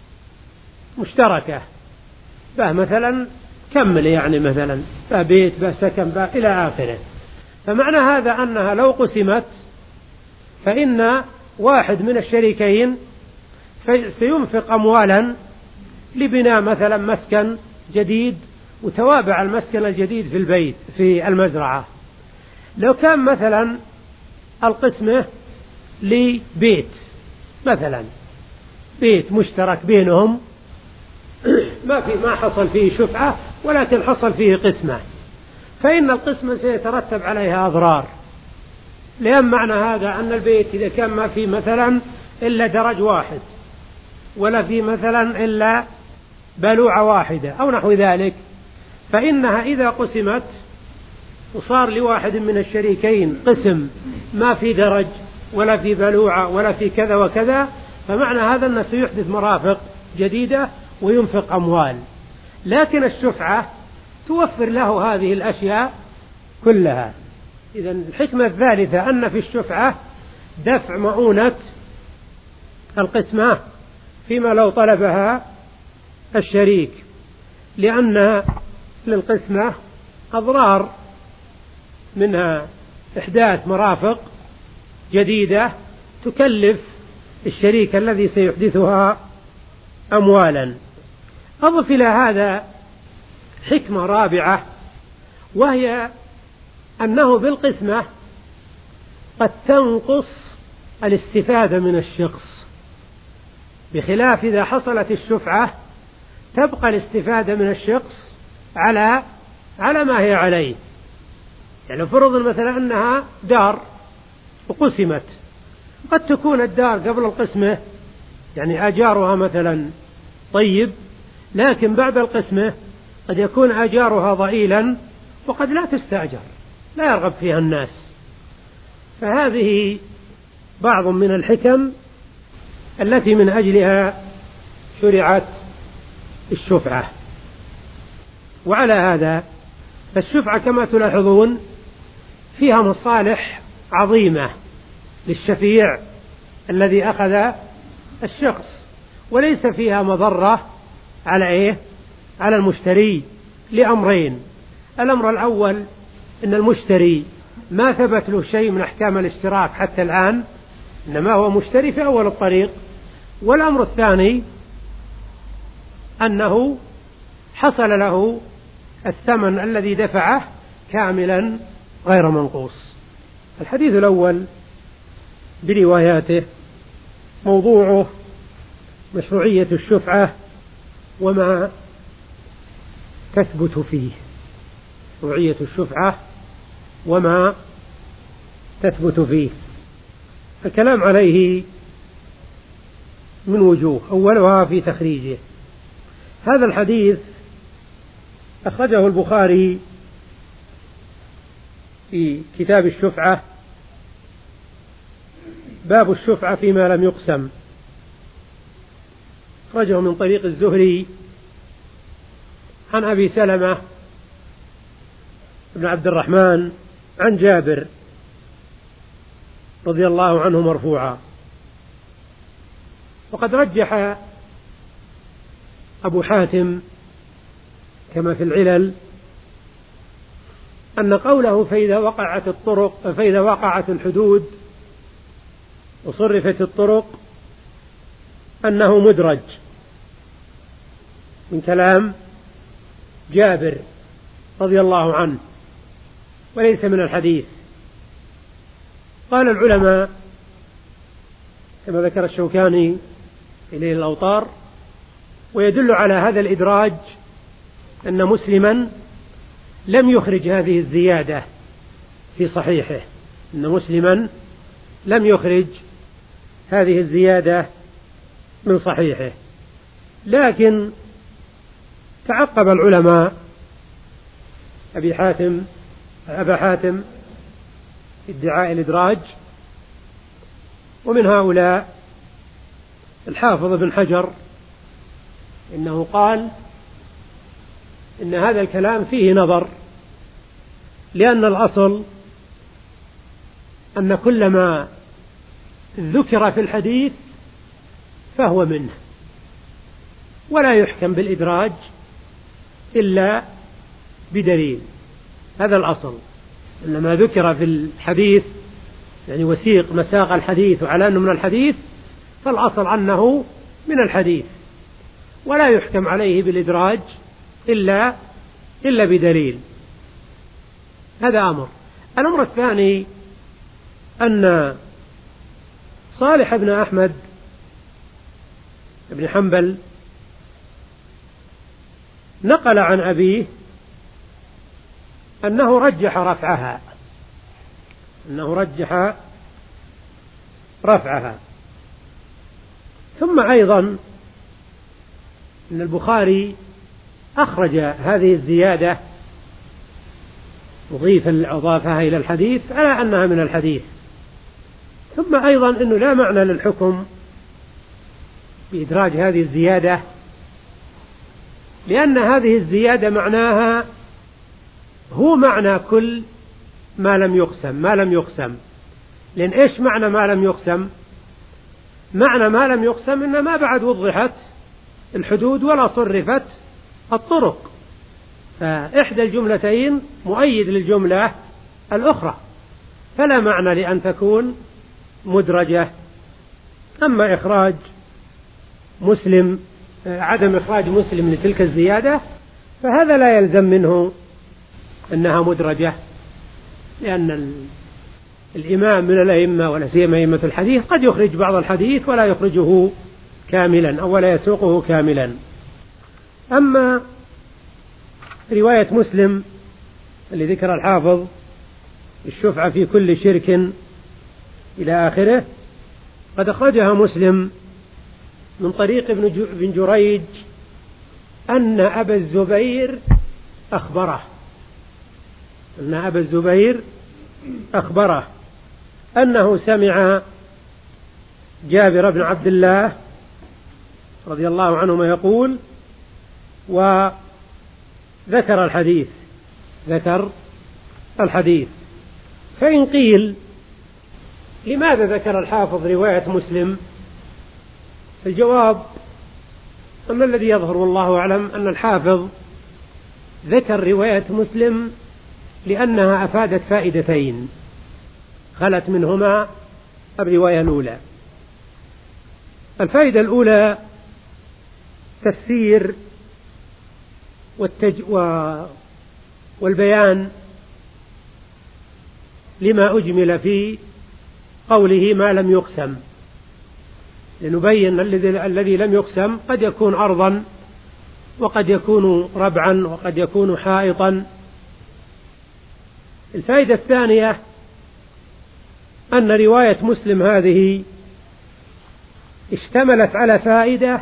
مشتركة، به مثلا كمل، يعني مثلا به بيت به سكن به إلى آخره، فمعنى هذا أنها لو قسمت فإن واحد من الشريكين سينفق أموالا لبناء مثلا مسكن جديد وتوابع المسكن الجديد في البيت في المزرعة. لو كان مثلا القسمة لبيت مثلا بيت مشترك بينهم، ما في ما حصل فيه شفعة ولكن حصل فيه قسمة، فإن القسمة سيترتب عليها أضرار، لأن معنى هذا أن البيت إذا كان ما فيه مثلا إلا درج واحد ولا فيه مثلا إلا بلوعة واحدة أو نحو ذلك، فإنها إذا قسمت وصار لواحد من الشريكين قسم ما في درج ولا في بلوعة ولا في كذا وكذا، فمعنى هذا أنه سيحدث مرافق جديدة وينفق أموال. لكن الشفعة توفر له هذه الأشياء كلها. إذن الحكمة الثالثة أن في الشفعة دفع مؤونة القسمة فيما لو طلبها الشريك، لأن للقسمة أضرار، منها إحداث مرافق جديدة تكلف الشريك الذي سيحدثها أموالا. أضف إلى هذا حكمة رابعة، وهي أنه بالقسمة قد تنقص الاستفادة من الشخص، بخلاف إذا حصلت الشفعة تبقى الاستفادة من الشخص على على ما هي عليه. يعني فرض مثلا أنها دار وقسمت، قد تكون الدار قبل القسمة يعني أجارها مثلا طيب، لكن بعد القسمة قد يكون أجارها ضئيلا وقد لا تستأجر، لا يرغب فيها الناس. فهذه بعض من الحكم التي من أجلها شرعت الشفعة. وعلى هذا فالشفعة كما تلاحظون فيها مصالح عظيمة للشفيع الذي أخذ الشخص، وليس فيها مضرة على إيه؟ على المشتري، لأمرين. الأمر الأول أن المشتري ما ثبت له شيء من أحكام الاشتراك حتى الآن، إنما هو مشتري في أول الطريق. والأمر الثاني أنه حصل له الثمن الذي دفعه كاملا غير منقوص. الحديث الأول برواياته موضوعه مشروعية الشفعة وما تثبت فيه، مشروعية الشفعة وما تثبت فيه. الكلام عليه من وجوه، أولها في تخريجه. هذا الحديث أخرجه البخاري في كتاب الشفعة، باب الشفعة فيما لم يقسم، أخرجه من طريق الزهري عن أبي سلمة بن عبد الرحمن عن جابر رضي الله عنه مرفوعا. وقد رجح أبو حاتم كما في العلل أن قوله فإذا وقعت الطرق فإذا وقعت الحدود وصرفت الطرق أنه مدرج من كلام جابر رضي الله عنه وليس من الحديث. قال العلماء كما ذكر الشوكاني في ليل الأوطار: ويدل على هذا الإدراج أن مسلما لم يخرج هذه الزيادة في صحيحه، أن مسلما لم يخرج هذه الزيادة من صحيحه. لكن تعقب العلماء أبي حاتم أبا حاتم ادعاء الإدراج، ومن هؤلاء الحافظ بن حجر، إنه قال إن هذا الكلام فيه نظر، لأن الأصل أن كل ما ذكر في الحديث فهو منه، ولا يحكم بالإدراج إلا بدليل. هذا الأصل، أن ما ذكر في الحديث يعني وسيق مساق الحديث وعلى أنه من الحديث، فالأصل أنه من الحديث، ولا يحكم عليه بالإدراج إلا إلا بدليل. هذا أمر. الأمر الثاني أن صالح بن أحمد بن حنبل نقل عن أبيه أنه رجح رفعها أنه رجح رفعها ثم أيضا أن البخاري أخرج هذه الزيادة، أضيف أضافها إلى الحديث على أنها من الحديث. ثم أيضا أنه لا معنى للحكم بإدراج هذه الزيادة، لأن هذه الزيادة معناها هو معنى كل ما لم يقسم ما لم يقسم لأن إيش معنى ما لم يقسم؟ معنى ما لم يقسم إن ما بعد وضحت الحدود ولا صرفت الطرق، فإحدى الجملتين مؤيد للجملة الأخرى، فلا معنى لأن تكون مدرجة. أما إخراج مسلم عدم إخراج مسلم لتلك الزيادة فهذا لا يلزم منه أنها مدرجة، لأن الإمام من الأئمة ولا سيما أئمة الحديث قد يخرج بعض الحديث ولا يخرجه كاملا أو ولا يسوقه كاملا. أما رواية مسلم اللي ذكر الحافظ الشفعة في كل شرك إلى آخره، قد أخرجها مسلم من طريق ابن جريج أن أبا الزبير أخبره أن أبا الزبير أخبره أنه سمع جابر بن عبد الله رضي الله عنهما يقول، وذكر الحديث ذكر الحديث فإن قيل لماذا ذكر الحافظ رواية مسلم؟ الجواب أن الذي يظهر والله أعلم أن الحافظ ذكر رواية مسلم لأنها أفادت فائدتين خلت منهما الرواية الأولى. الفائدة الأولى تفسير والتج... و... والبيان لما أجمل في قوله ما لم يقسم، لنبين الذي لم يقسم قد يكون أرضا وقد يكون ربعا وقد يكون حائطا. الفائدة الثانية أن رواية مسلم هذه اشتملت على فائدة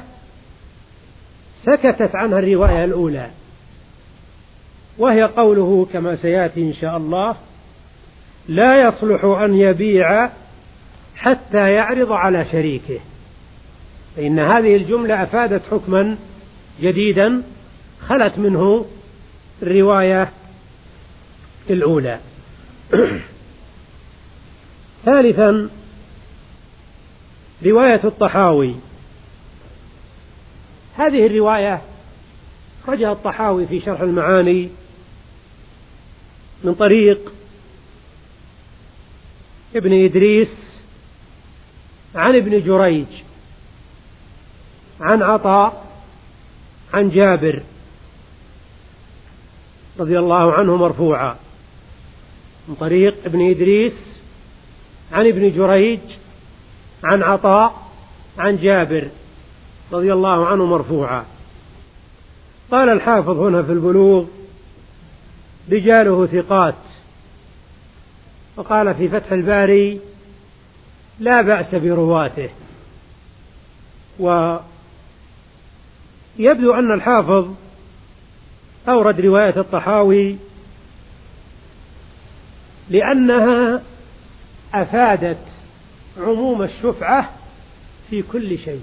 سكتت عنها الرواية الأولى، وهي قوله كما سيأتي إن شاء الله: لا يصلح أن يبيع حتى يعرض على شريكه. فإن هذه الجملة أفادت حكما جديدا خلت منه الرواية الأولى. ثالثا رواية الطحاوي. هذه الرواية خرجها الطحاوي في شرح المعاني من طريق ابن إدريس عن ابن جريج عن عطاء عن جابر رضي الله عنه مرفوعا، من طريق ابن إدريس عن ابن جريج عن عطاء عن جابر رضي الله عنه مرفوعا. قال الحافظ هنا في البلوغ: رجاله ثقات. وقال في فتح الباري: لا بأس برواته. ويبدو أن الحافظ أورد رواية الطحاوي لأنها أفادت عموم الشفعة في كل شيء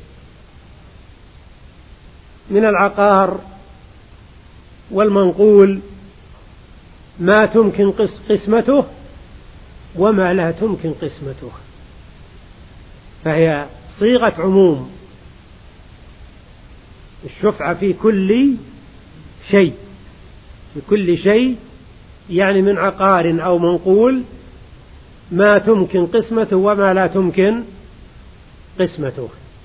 من العقار والمنقول، ما تمكن قسمته وما لا تمكن قسمته، فهي صيغة عموم، الشفعة في كل شيء، في كل شيء يعني من عقار أو منقول، ما تمكن قسمته وما لا تمكن قسمته.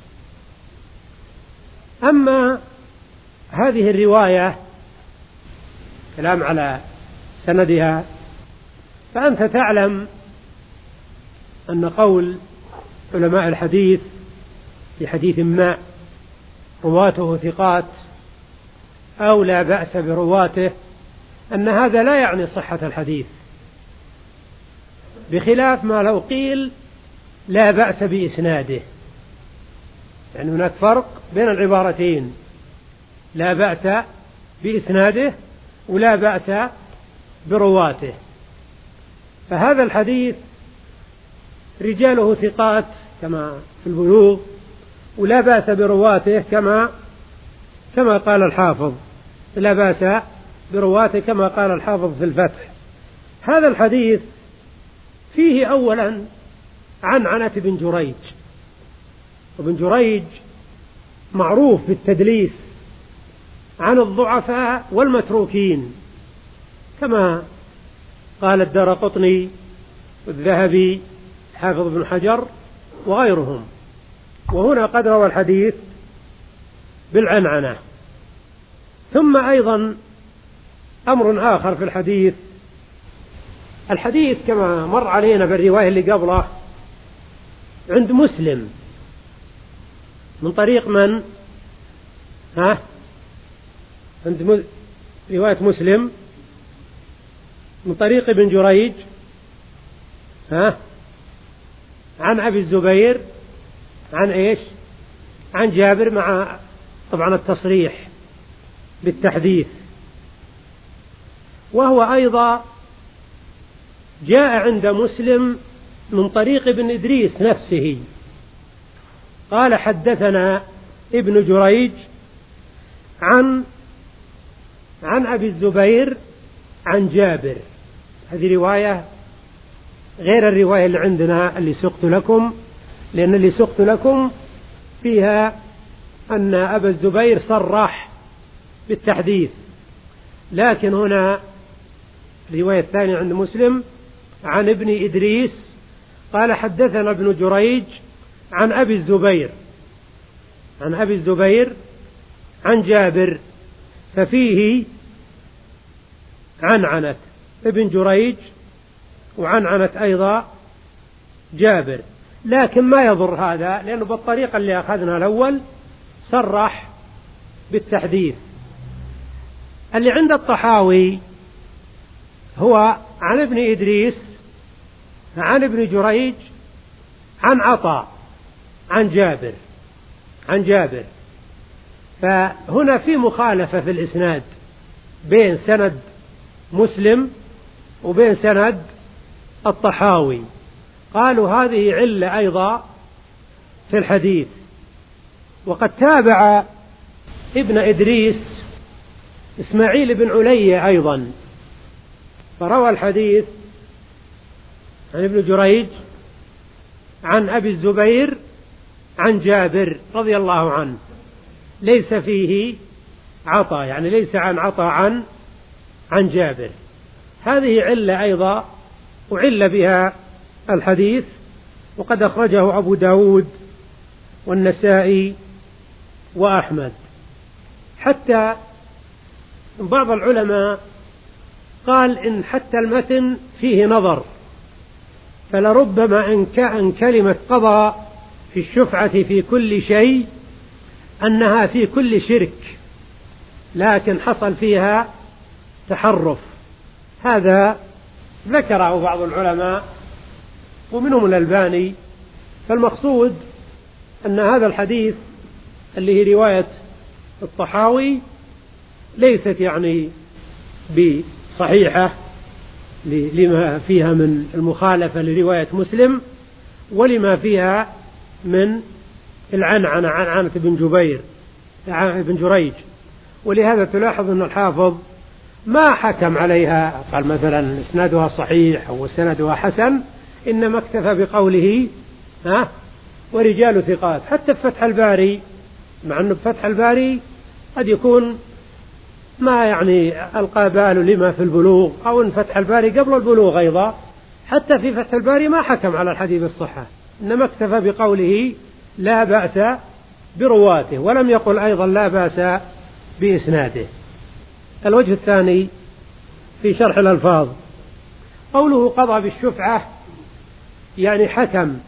أما هذه الرواية كلام على سندها، فأنت تعلم أن قول علماء الحديث في حديث ما رواته ثقات أو لا بأس برواته، أن هذا لا يعني صحة الحديث، بخلاف ما لو قيل لا بأس بإسناده. يعني هناك فرق بين العبارتين: لا بأس بإسناده ولا بأس برواته. فهذا الحديث رجاله ثقات كما في البلوغ، ولا بأس برواته كما كما قال الحافظ، لا بأس برواته كما قال الحافظ في الفتح. هذا الحديث فيه أولا عنعنة بن جريج، وابن جريج معروف بالتدليس عن الضعفاء والمتروكين، كما قال الدارقطني والذهبي حافظ بن حجر وغيرهم. وهنا قد روى الحديث بالعنعنة. ثم أيضا أمر آخر في الحديث، الحديث كما مر علينا بالرواية اللي قبله عند مسلم من طريق من؟ ها؟ عند م... رواية مسلم من طريق ابن جريج ها؟ عن أبي الزبير عن إيش؟ عن جابر، مع طبعا التصريح بالتحديث. وهو أيضا جاء عند مسلم من طريق ابن إدريس نفسه، قال حدثنا ابن جريج عن عن أبي الزبير عن جابر. هذه رواية غير الرواية اللي عندنا اللي سقت لكم، لأن اللي سقت لكم فيها أن أبا الزبير صرح بالتحديث، لكن هنا الرواية الثانية عند مسلم عن ابن إدريس قال حدثنا ابن جريج عن أبي الزبير عن أبي الزبير عن جابر، ففيه عنعنة ابن جريج وعنعنة أيضا جابر، لكن ما يضر هذا، لأنه بالطريقة اللي أخذنا الأول صرح بالتحديث. اللي عند الطحاوي هو عن ابن إدريس عن ابن جريج عن عطاء عن جابر عن جابر فهنا في مخالفة في الإسناد بين سند مسلم وبين سند الطحاوي. قالوا هذه علة أيضا في الحديث. وقد تابع ابن إدريس إسماعيل بن علي أيضا، فروى الحديث عن ابن جريج عن أبي الزبير عن جابر رضي الله عنه، ليس فيه عطا، يعني ليس عن عطا عن عن جابر. هذه علة أيضا وعل بها الحديث، وقد أخرجه أبو داود والنسائي وأحمد. حتى بعض العلماء قال إن حتى المتن فيه نظر، فلربما إن كلمة قضى في الشفعة في كل شيء أنها في كل شرك، لكن حصل فيها تحرف. هذا ذكره بعض العلماء ومنهم الألباني. فالمقصود أن هذا الحديث اللي هي رواية الطحاوي ليست يعني بصحيحة لما فيها من المخالفة لرواية مسلم، ولما فيها من العنعنة عن عنة بن جبير بن جريج. ولهذا تلاحظ أن الحافظ ما حكم عليها قال مثلا إسنادها صحيح أو سندها حسن، إنما اكتفى بقوله ها ورجال ثقات. حتى في فتح الباري، مع أنه بفتح الباري قد يكون ما يعني ألقى باله لما في البلوغ، أو إن فتح الباري قبل البلوغ أيضا، حتى في فتح الباري ما حكم على الحديث الصحة، إنما اكتفى بقوله لا بأس برواته، ولم يقل أيضا لا بأس بإسناده. الوجه الثاني في شرح الألفاظ قوله قضى بالشفعة، يعني حكم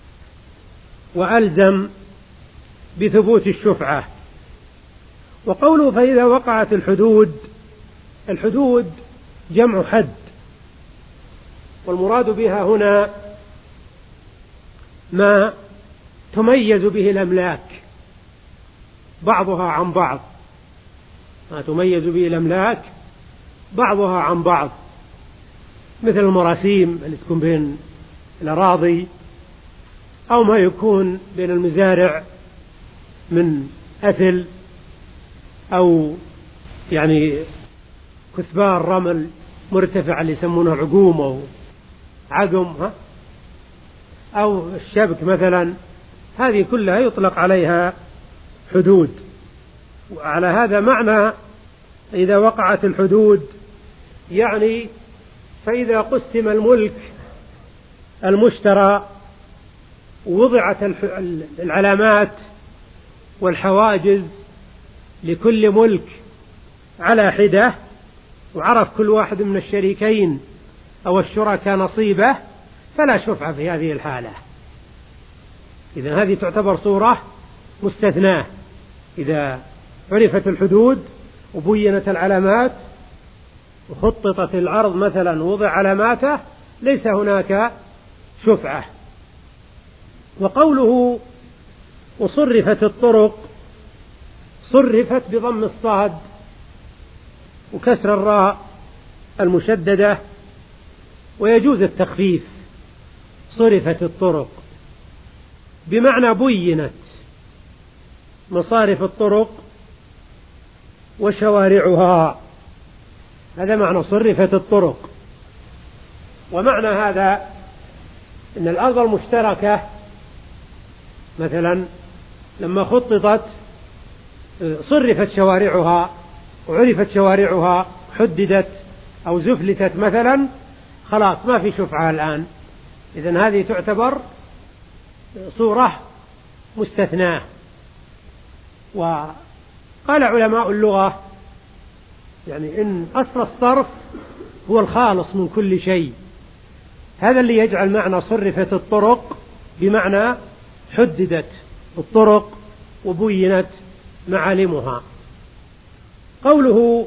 وألزم بثبوت الشفعة. وقوله فإذا وقعت الحدود، الحدود جمع حد، والمراد بها هنا ما تميز به الأملاك بعضها عن بعض، ما تميز به الأملاك بعضها عن بعض، مثل المراسيم اللي تكون بين الأراضي، أو ما يكون بين المزارع من أثل، أو يعني كثبان رمل مرتفع اللي يسمونه عقوم أو عقم، ها؟ أو الشبك مثلا، هذه كلها يطلق عليها حدود. وعلى هذا معنى إذا وقعت الحدود، يعني فإذا قسم الملك المشترى ووضعت العلامات والحواجز لكل ملك على حدة، وعرف كل واحد من الشريكين أو الشركاء نصيبه، فلا شفعة في هذه الحالة. إذن هذه تعتبر صورة مستثناة. إذا عرفت الحدود وبينت العلامات وخططت الأرض مثلا ووضع علاماته، ليس هناك شفعة. وقوله وصرفت الطرق، صرفت بضم الصاد وكسر الراء المشددة، ويجوز التخفيف. صرفت الطرق بمعنى بينت مصارف الطرق وشوارعها، هذا معنى صرفت الطرق. ومعنى هذا أن الأرض المشتركة مثلا لما خططت صرفت شوارعها وعرفت شوارعها، حددت أو زفلتت مثلا، خلاص ما في شفعة الآن. إذن هذه تعتبر صورة مستثناة. وقال علماء اللغة يعني إن أصل الصرف هو الخالص من كل شيء، هذا اللي يجعل معنى صرفت الطرق بمعنى حددت الطرق وبينت معالمها. قوله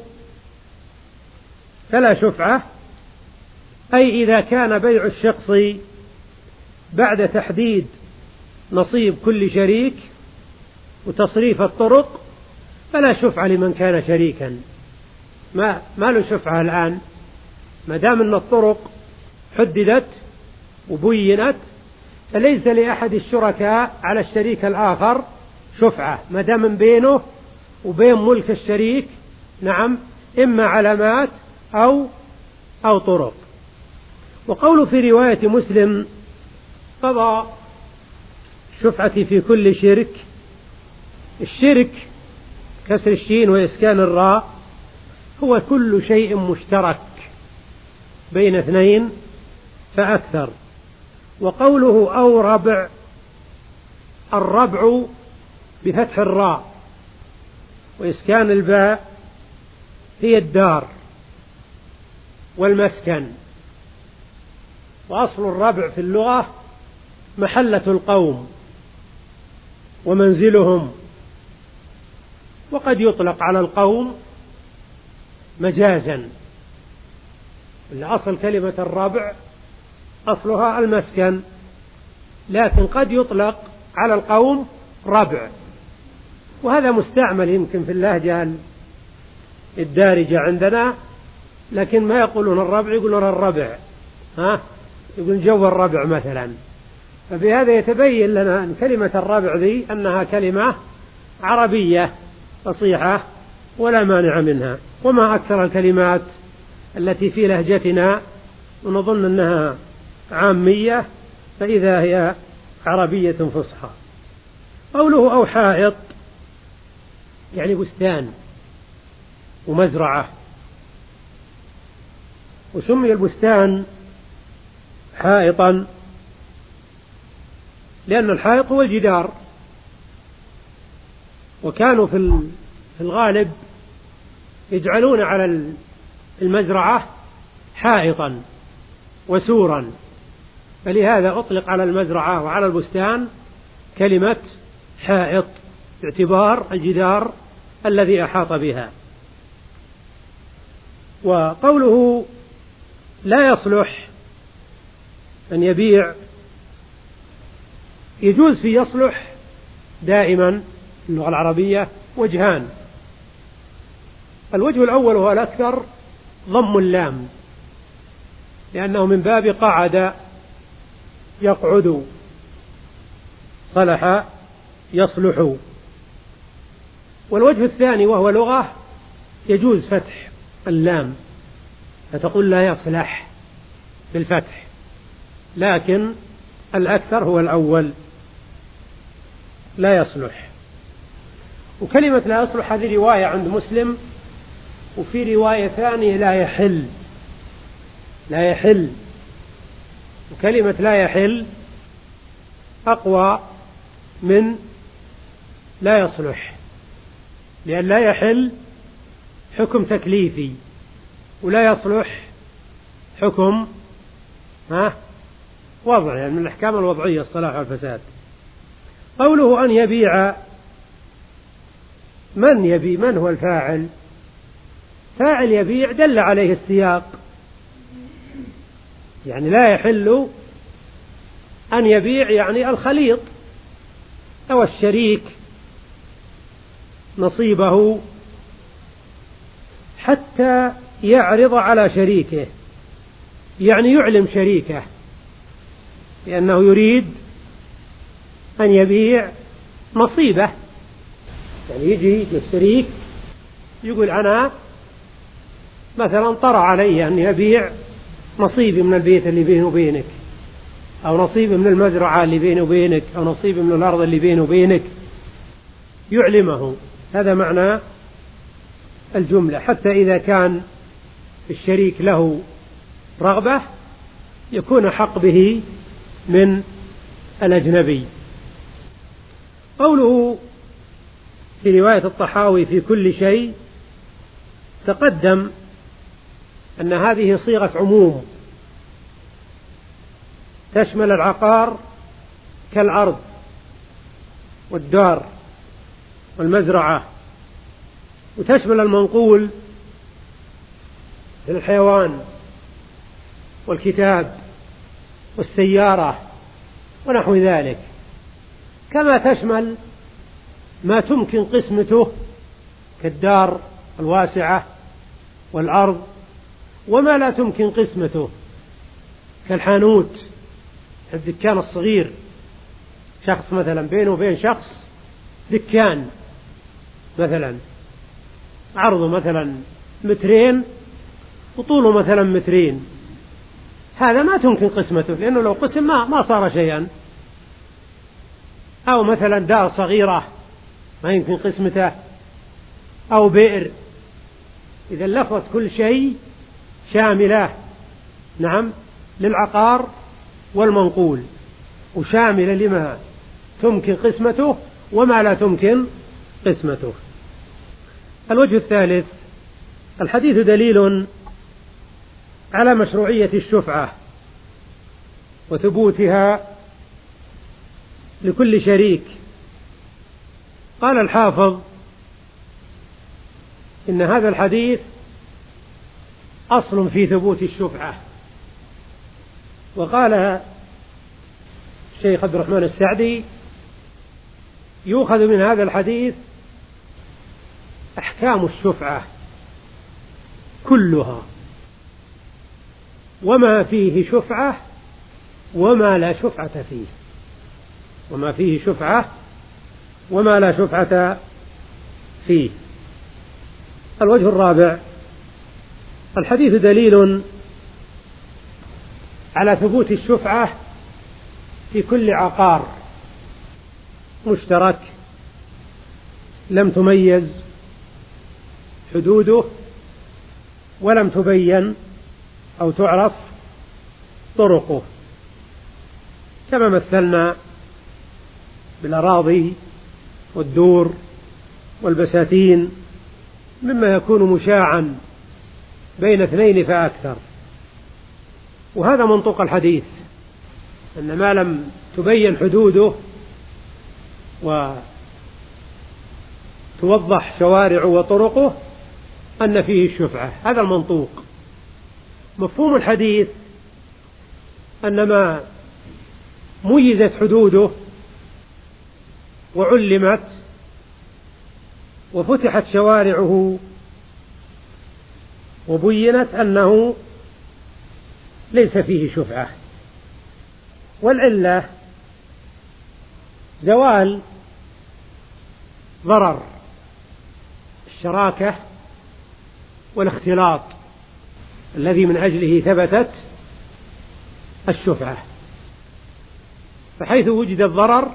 فلا شفعة أي إذا كان بيع الشخص بعد تحديد نصيب كل شريك وتصريف الطرق فلا شفعة لمن كان شريكا. ما, ما له شفعة الآن ما دام أن الطرق حددت وبينت، فليس لأحد الشركاء على الشريك الآخر شفعة ما دام من بينه وبين ملك الشريك نعم إما علامات أو أو طرق. وقوله في رواية مسلم قضى شفعتي في كل شرك، الشرك كسر الشين وإسكان الراء هو كل شيء مشترك بين اثنين فأكثر. وقوله أو ربع، الربع بفتح الراء وإسكان الباء هي الدار والمسكن، وأصل الربع في اللغة محلة القوم ومنزلهم، وقد يطلق على القوم مجازا. أصل كلمة الربع أصلها المسكن، لكن قد يطلق على القوم ربع، وهذا مستعمل يمكن في اللهجة الدارجة عندنا، لكن ما يقولون الربع يقولون الربع، ها يقول جو الربع مثلا. فبهذا يتبين لنا أن كلمة الربع ذي أنها كلمة عربية فصيحة ولا مانع منها. وما أكثر الكلمات التي في لهجتنا ونظن أنها عامية فإذا هي عربية فصحى. قوله أو حائط يعني بستان ومزرعة، وسمي البستان حائطا لأن الحائط هو الجدار، وكانوا في الغالب يجعلون على المزرعة حائطا وسورا، فلهذا أطلق على المزرعة وعلى البستان كلمة حائط باعتبار الجدار الذي أحاط بها. وقوله لا يصلح أن يبيع، يجوز في يصلح دائما اللغة العربية وجهان. الوجه الأول هو الأكثر ضم اللام لأنه من باب قعد يقعد، صلح يصلح. والوجه الثاني وهو لغة يجوز فتح اللام فتقول لا يصلح بالفتح، لكن الأكثر هو الأول لا يصلح. وكلمة لا يصلح هذه رواية عند مسلم، وفي رواية ثانية لا يحل لا يحل وكلمة لا يحل أقوى من لا يصلح، لأن لا يحل حكم تكليفي ولا يصلح حكم ها وضع، يعني من الأحكام الوضعية الصلاح والفساد. قوله أن يبيع، من يبيع؟ من هو الفاعل؟ فاعل يبيع دل عليه السياق، يعني لا يحل أن يبيع يعني الخليط أو الشريك نصيبه حتى يعرض على شريكه، يعني يعلم شريكه لأنه يريد أن يبيع نصيبه. يعني يجي للشريك يقول أنا مثلا طرأ علي أن يبيع نصيبي من البيت اللي بيني وبينك، أو نصيبي من المزرعة اللي بيني وبينك، أو نصيبي من الأرض اللي بيني وبينك، يعلمه. هذا معنى الجملة، حتى إذا كان الشريك له رغبة يكون حق به من الأجنبي. قوله في رواية الطحاوي في كل شيء، تقدم أن هذه صيغة عموم تشمل العقار كالأرض والدار والمزرعة، وتشمل المنقول الحيوان والكتاب والسيارة ونحو ذلك، كما تشمل ما تمكن قسمته كالدار الواسعة والأرض، وما لا تمكن قسمته كالحانوت الدكان الصغير، شخص مثلا بينه وبين شخص دكان مثلا عرضه مثلا مترين وطوله مثلا مترين، هذا ما تمكن قسمته لأنه لو قسم ما, ما صار شيئا. أو مثلا دار صغيرة ما يمكن قسمته، أو بئر، إذا لفظت كل شيء شاملة نعم للعقار والمنقول، وشاملة لما تمكن قسمته وما لا تمكن قسمته. الوجه الثالث: الحديث دليل على مشروعية الشفعة وثبوتها لكل شريك. قال الحافظ إن هذا الحديث أصل في ثبوت الشفعة. وقال الشيخ عبد الرحمن السعدي: يؤخذ من هذا الحديث أحكام الشفعة كلها، وما فيه شفعة وما لا شفعة فيه، وما فيه شفعة وما لا شفعة فيه. الوجه الرابع: الحديث دليل على ثبوت الشفعة في كل عقار مشترك لم تميز حدوده ولم تبين أو تعرف طرقه، كما مثلنا بالأراضي والدور والبساتين مما يكون مشاعا بين اثنين فأكثر. وهذا منطق الحديث، أن ما لم تبين حدوده وتوضح شوارعه وطرقه أن فيه الشفعة، هذا المنطوق. مفهوم الحديث أن ما ميزت حدوده وعلمت وفتحت شوارعه وبينت أنه ليس فيه شفعة. والعلة زوال ضرر الشراكة والاختلاط الذي من أجله ثبتت الشفعة، فحيث وجد الضرر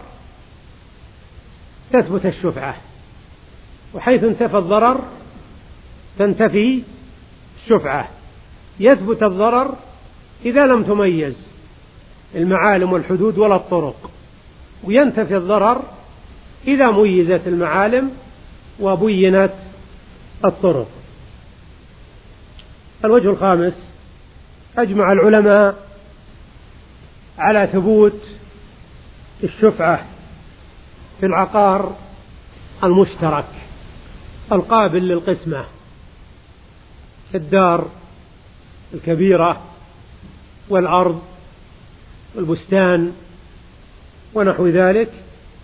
تثبت الشفعة، وحيث انتفى الضرر تنتفي الشفعة. يثبت الضرر إذا لم تميز المعالم والحدود ولا الطرق، وينتفي الضرر إذا ميزت المعالم وبينت الطرق. الوجه الخامس: أجمع العلماء على ثبوت الشفعة في العقار المشترك القابل للقسمة كالدار الكبيرة والأرض والبستان ونحو ذلك،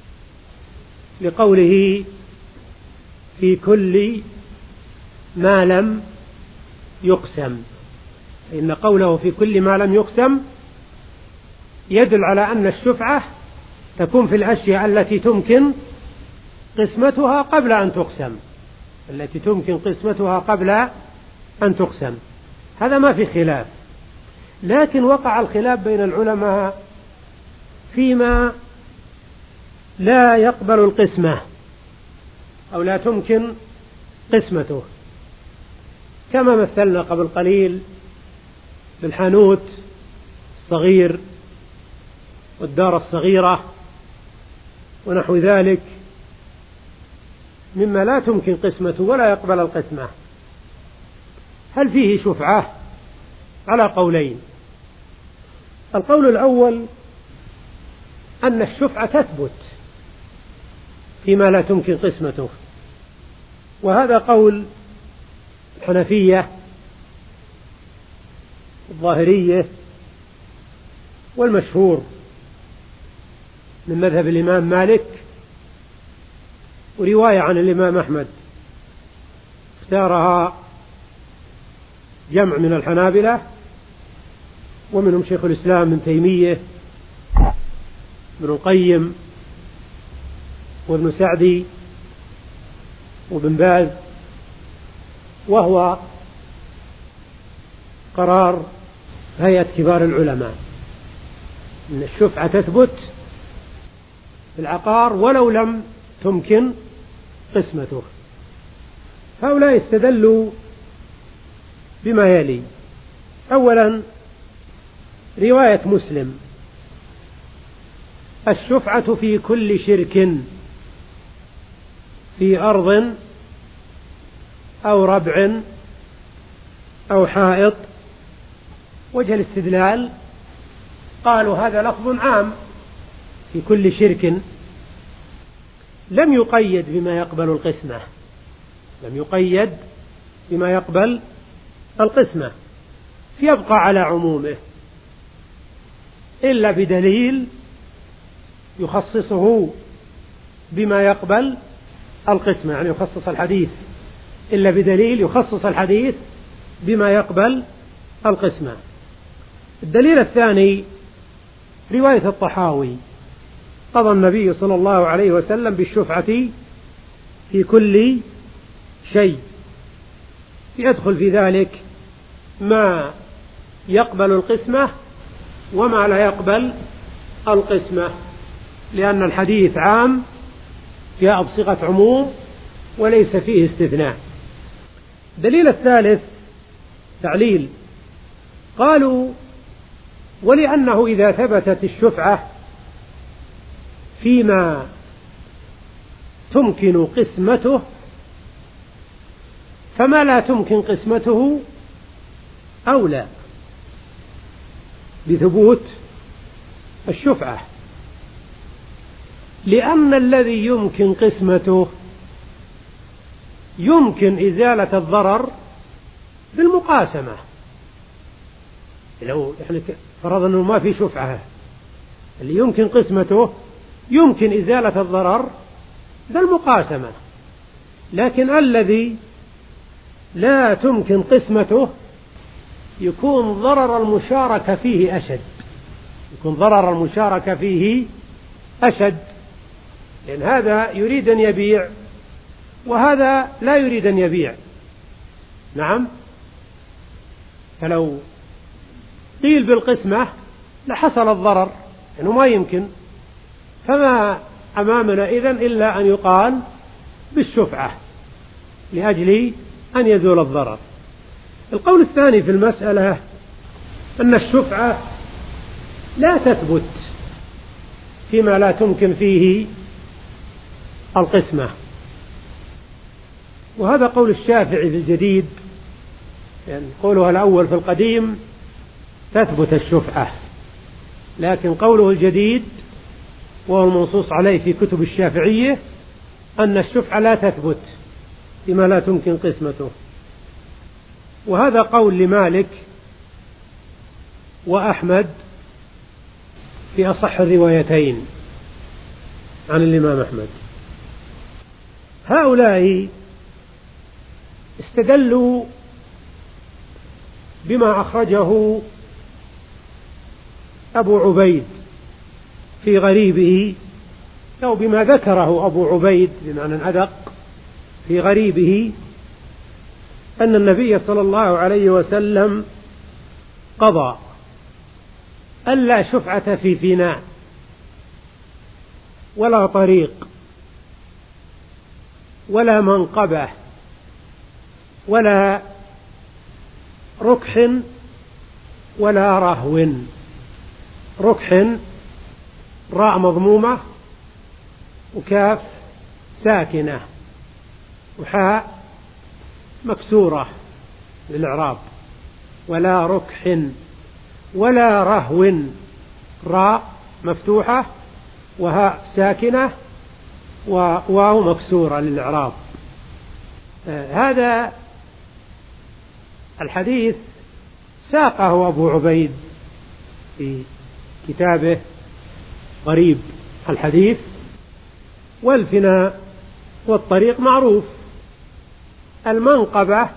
لقوله في كل ما لم يقسم. إن قوله في كل ما لم يقسم يدل على أن الشفعة تكون في الأشياء التي تمكن قسمتها قبل أن تقسم، التي تمكن قسمتها قبل أن تقسم، هذا ما في خلاف. لكن وقع الخلاف بين العلماء فيما لا يقبل القسمة أو لا تمكن قسمته، كما مثلنا قبل قليل بالحانوت الصغير والدار الصغيرة ونحو ذلك مما لا تمكن قسمته ولا يقبل القسمة. هل فيه شفعة؟ على قولين. القول الأول أن الشفعة تثبت فيما لا تمكن قسمته، وهذا قول الحنفية الظاهرية والمشهور من مذهب الإمام مالك، ورواية عن الإمام أحمد اختارها جمع من الحنابلة ومنهم شيخ الإسلام ابن تيمية ابن القيم وابن سعدي وابن باز، وهو قرار هيئة كبار العلماء أن الشفعة تثبت في العقار ولو لم تمكن قسمته. هؤلاء استدلوا بما يلي: أولا رواية مسلم: الشفعة في كل شرك في أرض أو ربع أو حائط. وجه الاستدلال قالوا هذا لفظ عام في كل شرك، لم يقيد بما يقبل القسمة، لم يقيد بما يقبل القسمة، فيبقى على عمومه إلا بدليل يخصصه بما يقبل القسمة، يعني يخصص الحديث إلا بدليل يخصص الحديث بما يقبل القسمة. الدليل الثاني رواية الطحاوي: قضى النبي صلى الله عليه وسلم بالشفعة في كل شيء، يدخل في ذلك ما يقبل القسمة وما لا يقبل القسمة، لأن الحديث عام جاء بصيغة عموم وليس فيه استثناء. الدليل الثالث تعليل: قالوا ولأنه إذا ثبتت الشفعة فيما تمكن قسمته فما لا تمكن قسمته أولى بثبوت الشفعة، لأن الذي يمكن قسمته يمكن إزالة الضرر بالمقاسمة. لو إحنا فرضنا أنه ما في شفعة، اللي يمكن قسمته يمكن إزالة الضرر بالمقاسمة، لكن الذي لا تمكن قسمته يكون ضرر المشاركة فيه أشد، يكون ضرر المشاركة فيه أشد، لأن هذا يريد أن يبيع وهذا لا يريد أن يبيع. نعم، فلو قيل بالقسمة لحصل الضرر، يعني ما يمكن، فما أمامنا إذن إلا أن يقال بالشفعة لأجل أن يزول الضرر. القول الثاني في المسألة أن الشفعة لا تثبت فيما لا تمكن فيه القسمة، وهذا قول الشافعي في الجديد، يعني قوله الأول في القديم تثبت الشفعة، لكن قوله الجديد وهو المنصوص عليه في كتب الشافعية أن الشفعة لا تثبت فيما لا تمكن قسمته، وهذا قول لمالك وأحمد في أصح الروايتين عن الإمام أحمد. هؤلاء استدلوا بما أخرجه أبو عبيد في غريبه، أو بما ذكره أبو عبيد بمعنى أدق في غريبه، أن النبي صلى الله عليه وسلم قضى ألا شفعة في فناء ولا طريق ولا منقبة ولا ركح ولا رهو. ركح راء مضمومة وكاف ساكنة وحاء مكسورة للإعراب، ولا ركح ولا رهو، راء مفتوحة وهاء ساكنة وواو مكسورة للإعراب. آه هذا الحديث ساقه أبو عبيد في كتابه غريب الحديث، والفناء والطريق معروف. المنقبة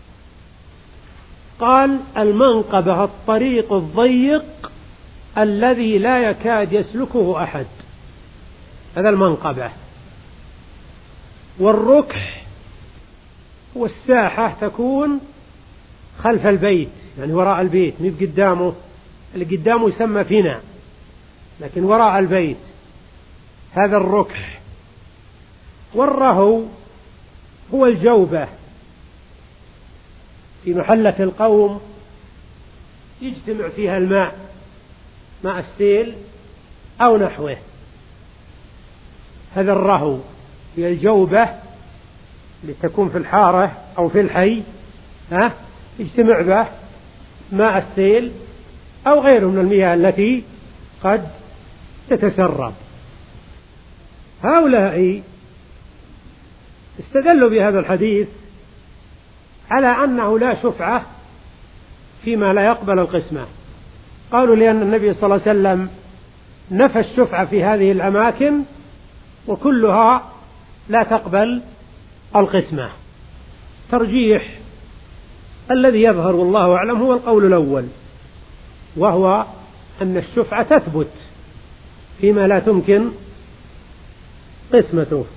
قال المنقبة الطريق الضيق الذي لا يكاد يسلكه أحد، هذا المنقبة. والركح والساحة تكون خلف البيت، يعني وراء البيت، مو قدامه، اللي قدامه يسمى فناء، لكن وراء البيت هذا الركح. والرهو هو الجوبة في محلة القوم يجتمع فيها الماء، ماء السيل أو نحوه، هذا الرهو. هي الجوبة لتكون في الحارة أو في الحي، ها يجتمع به ماء السيل أو غيره من المياه التي قد تتسرب. هؤلاء استدلوا بهذا الحديث على أنه لا شفعة فيما لا يقبل القسمة. قالوا لأن النبي صلى الله عليه وسلم نفى الشفعة في هذه الأماكن وكلها لا تقبل القسمة. ترجيح الذي يظهر والله أعلم هو القول الأول، وهو أن الشفعة تثبت فيما لا تمكن قسمته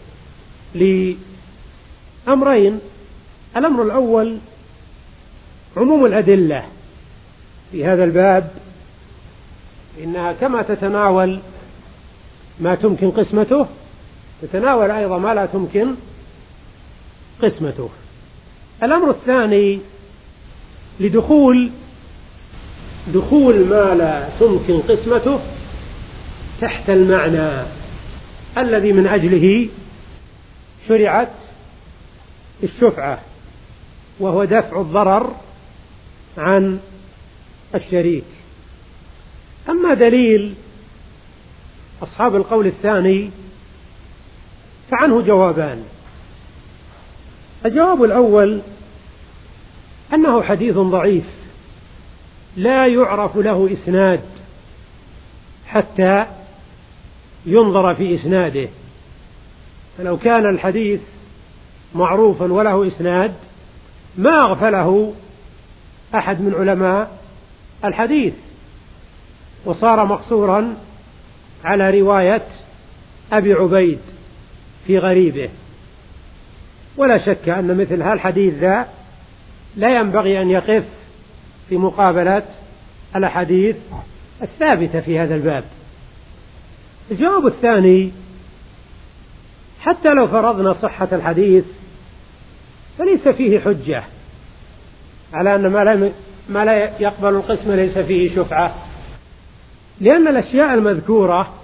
لأمرين. الأمر الأول عموم الأدلة في هذا الباب، إنها كما تتناول ما تمكن قسمته تتناول أيضا ما لا تمكن قسمته. الأمر الثاني لدخول دخول ما لا تمكن قسمته تحت المعنى الذي من أجله شرعت الشفعة، وهو دفع الضرر عن الشريك. أما دليل أصحاب القول الثاني فعنه جوابان. الجواب الأول أنه حديث ضعيف لا يعرف له إسناد حتى ينظر في إسناده، فلو كان الحديث معروفا وله إسناد ما أغفله أحد من علماء الحديث وصار مقصورا على رواية أبي عبيد في غريبه. ولا شك أن مثل هذا الحديث ذا لا ينبغي أن يقف في مقابلة الأحاديث الثابتة في هذا الباب. الجواب الثاني حتى لو فرضنا صحة الحديث فليس فيه حجة على أن ما لا, ما لا يقبل القسم ليس فيه شفعة، لأن الأشياء المذكورة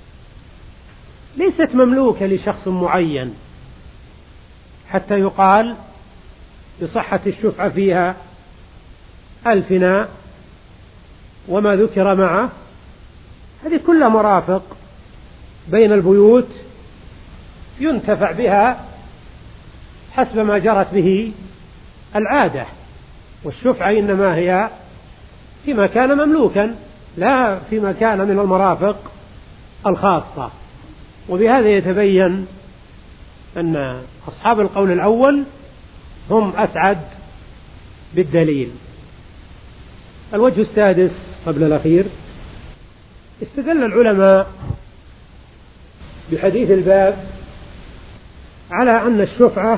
ليست مملوكة لشخص معين حتى يقال بصحة الشفعة فيها. الفناء وما ذكر معه هذه كلها مرافق بين البيوت ينتفع بها حسب ما جرت به العادة، والشفعة إنما هي فيما كان مملوكا لا فيما كان من المرافق الخاصة. وبهذا يتبين أن أصحاب القول الأول هم أسعد بالدليل. الوجه السادس قبل الأخير استدل العلماء بحديث الباب على أن الشفعة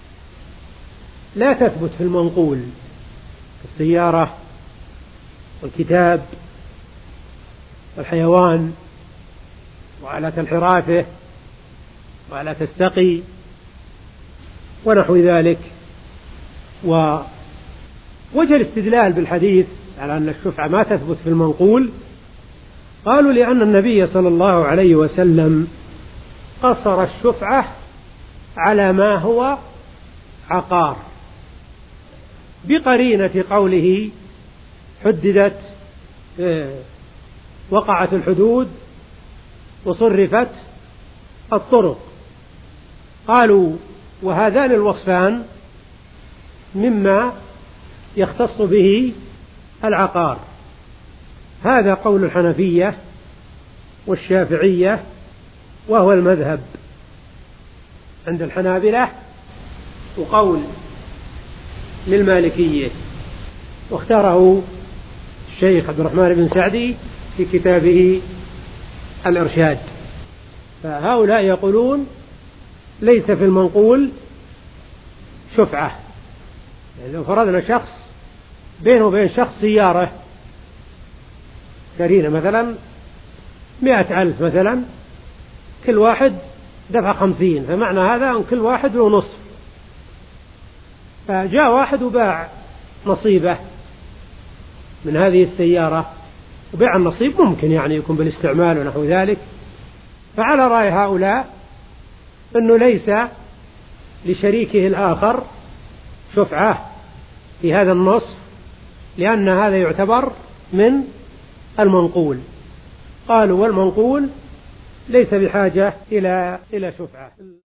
لا تثبت في المنقول السيارة والكتاب والحيوان وآلة الحراثة وآلة السقي ونحو ذلك. ووجه الاستدلال بالحديث على أن الشفعة ما تثبت في المنقول قالوا لأن النبي صلى الله عليه وسلم قصر الشفعة على ما هو عقار بقرينة قوله حددت وقعت الحدود وصرفت الطرق. قالوا وهذان الوصفان مما يختص به العقار. هذا قول الحنفية والشافعية وهو المذهب عند الحنابلة، وقول للمالكية، واختاره الشيخ عبد الرحمن بن سعدي في كتابه الإرشاد. فهؤلاء يقولون ليس في المنقول شفعة. يعني لو فرضنا شخص بينه وبين شخص سيارة كرينة مثلا مئة ألف مثلا، كل واحد دفع خمسين، فمعنى هذا أن كل واحد له نصف. فجاء واحد وباع نصيبه من هذه السيارة، وبيع النصيب ممكن يعني يكون بالاستعمال ونحو ذلك. فعلى رأي هؤلاء أنه ليس لشريكه الآخر شفعة في هذا النصف، لأن هذا يعتبر من المنقول. قالوا والمنقول ليس بحاجة إلى إلى شفعة.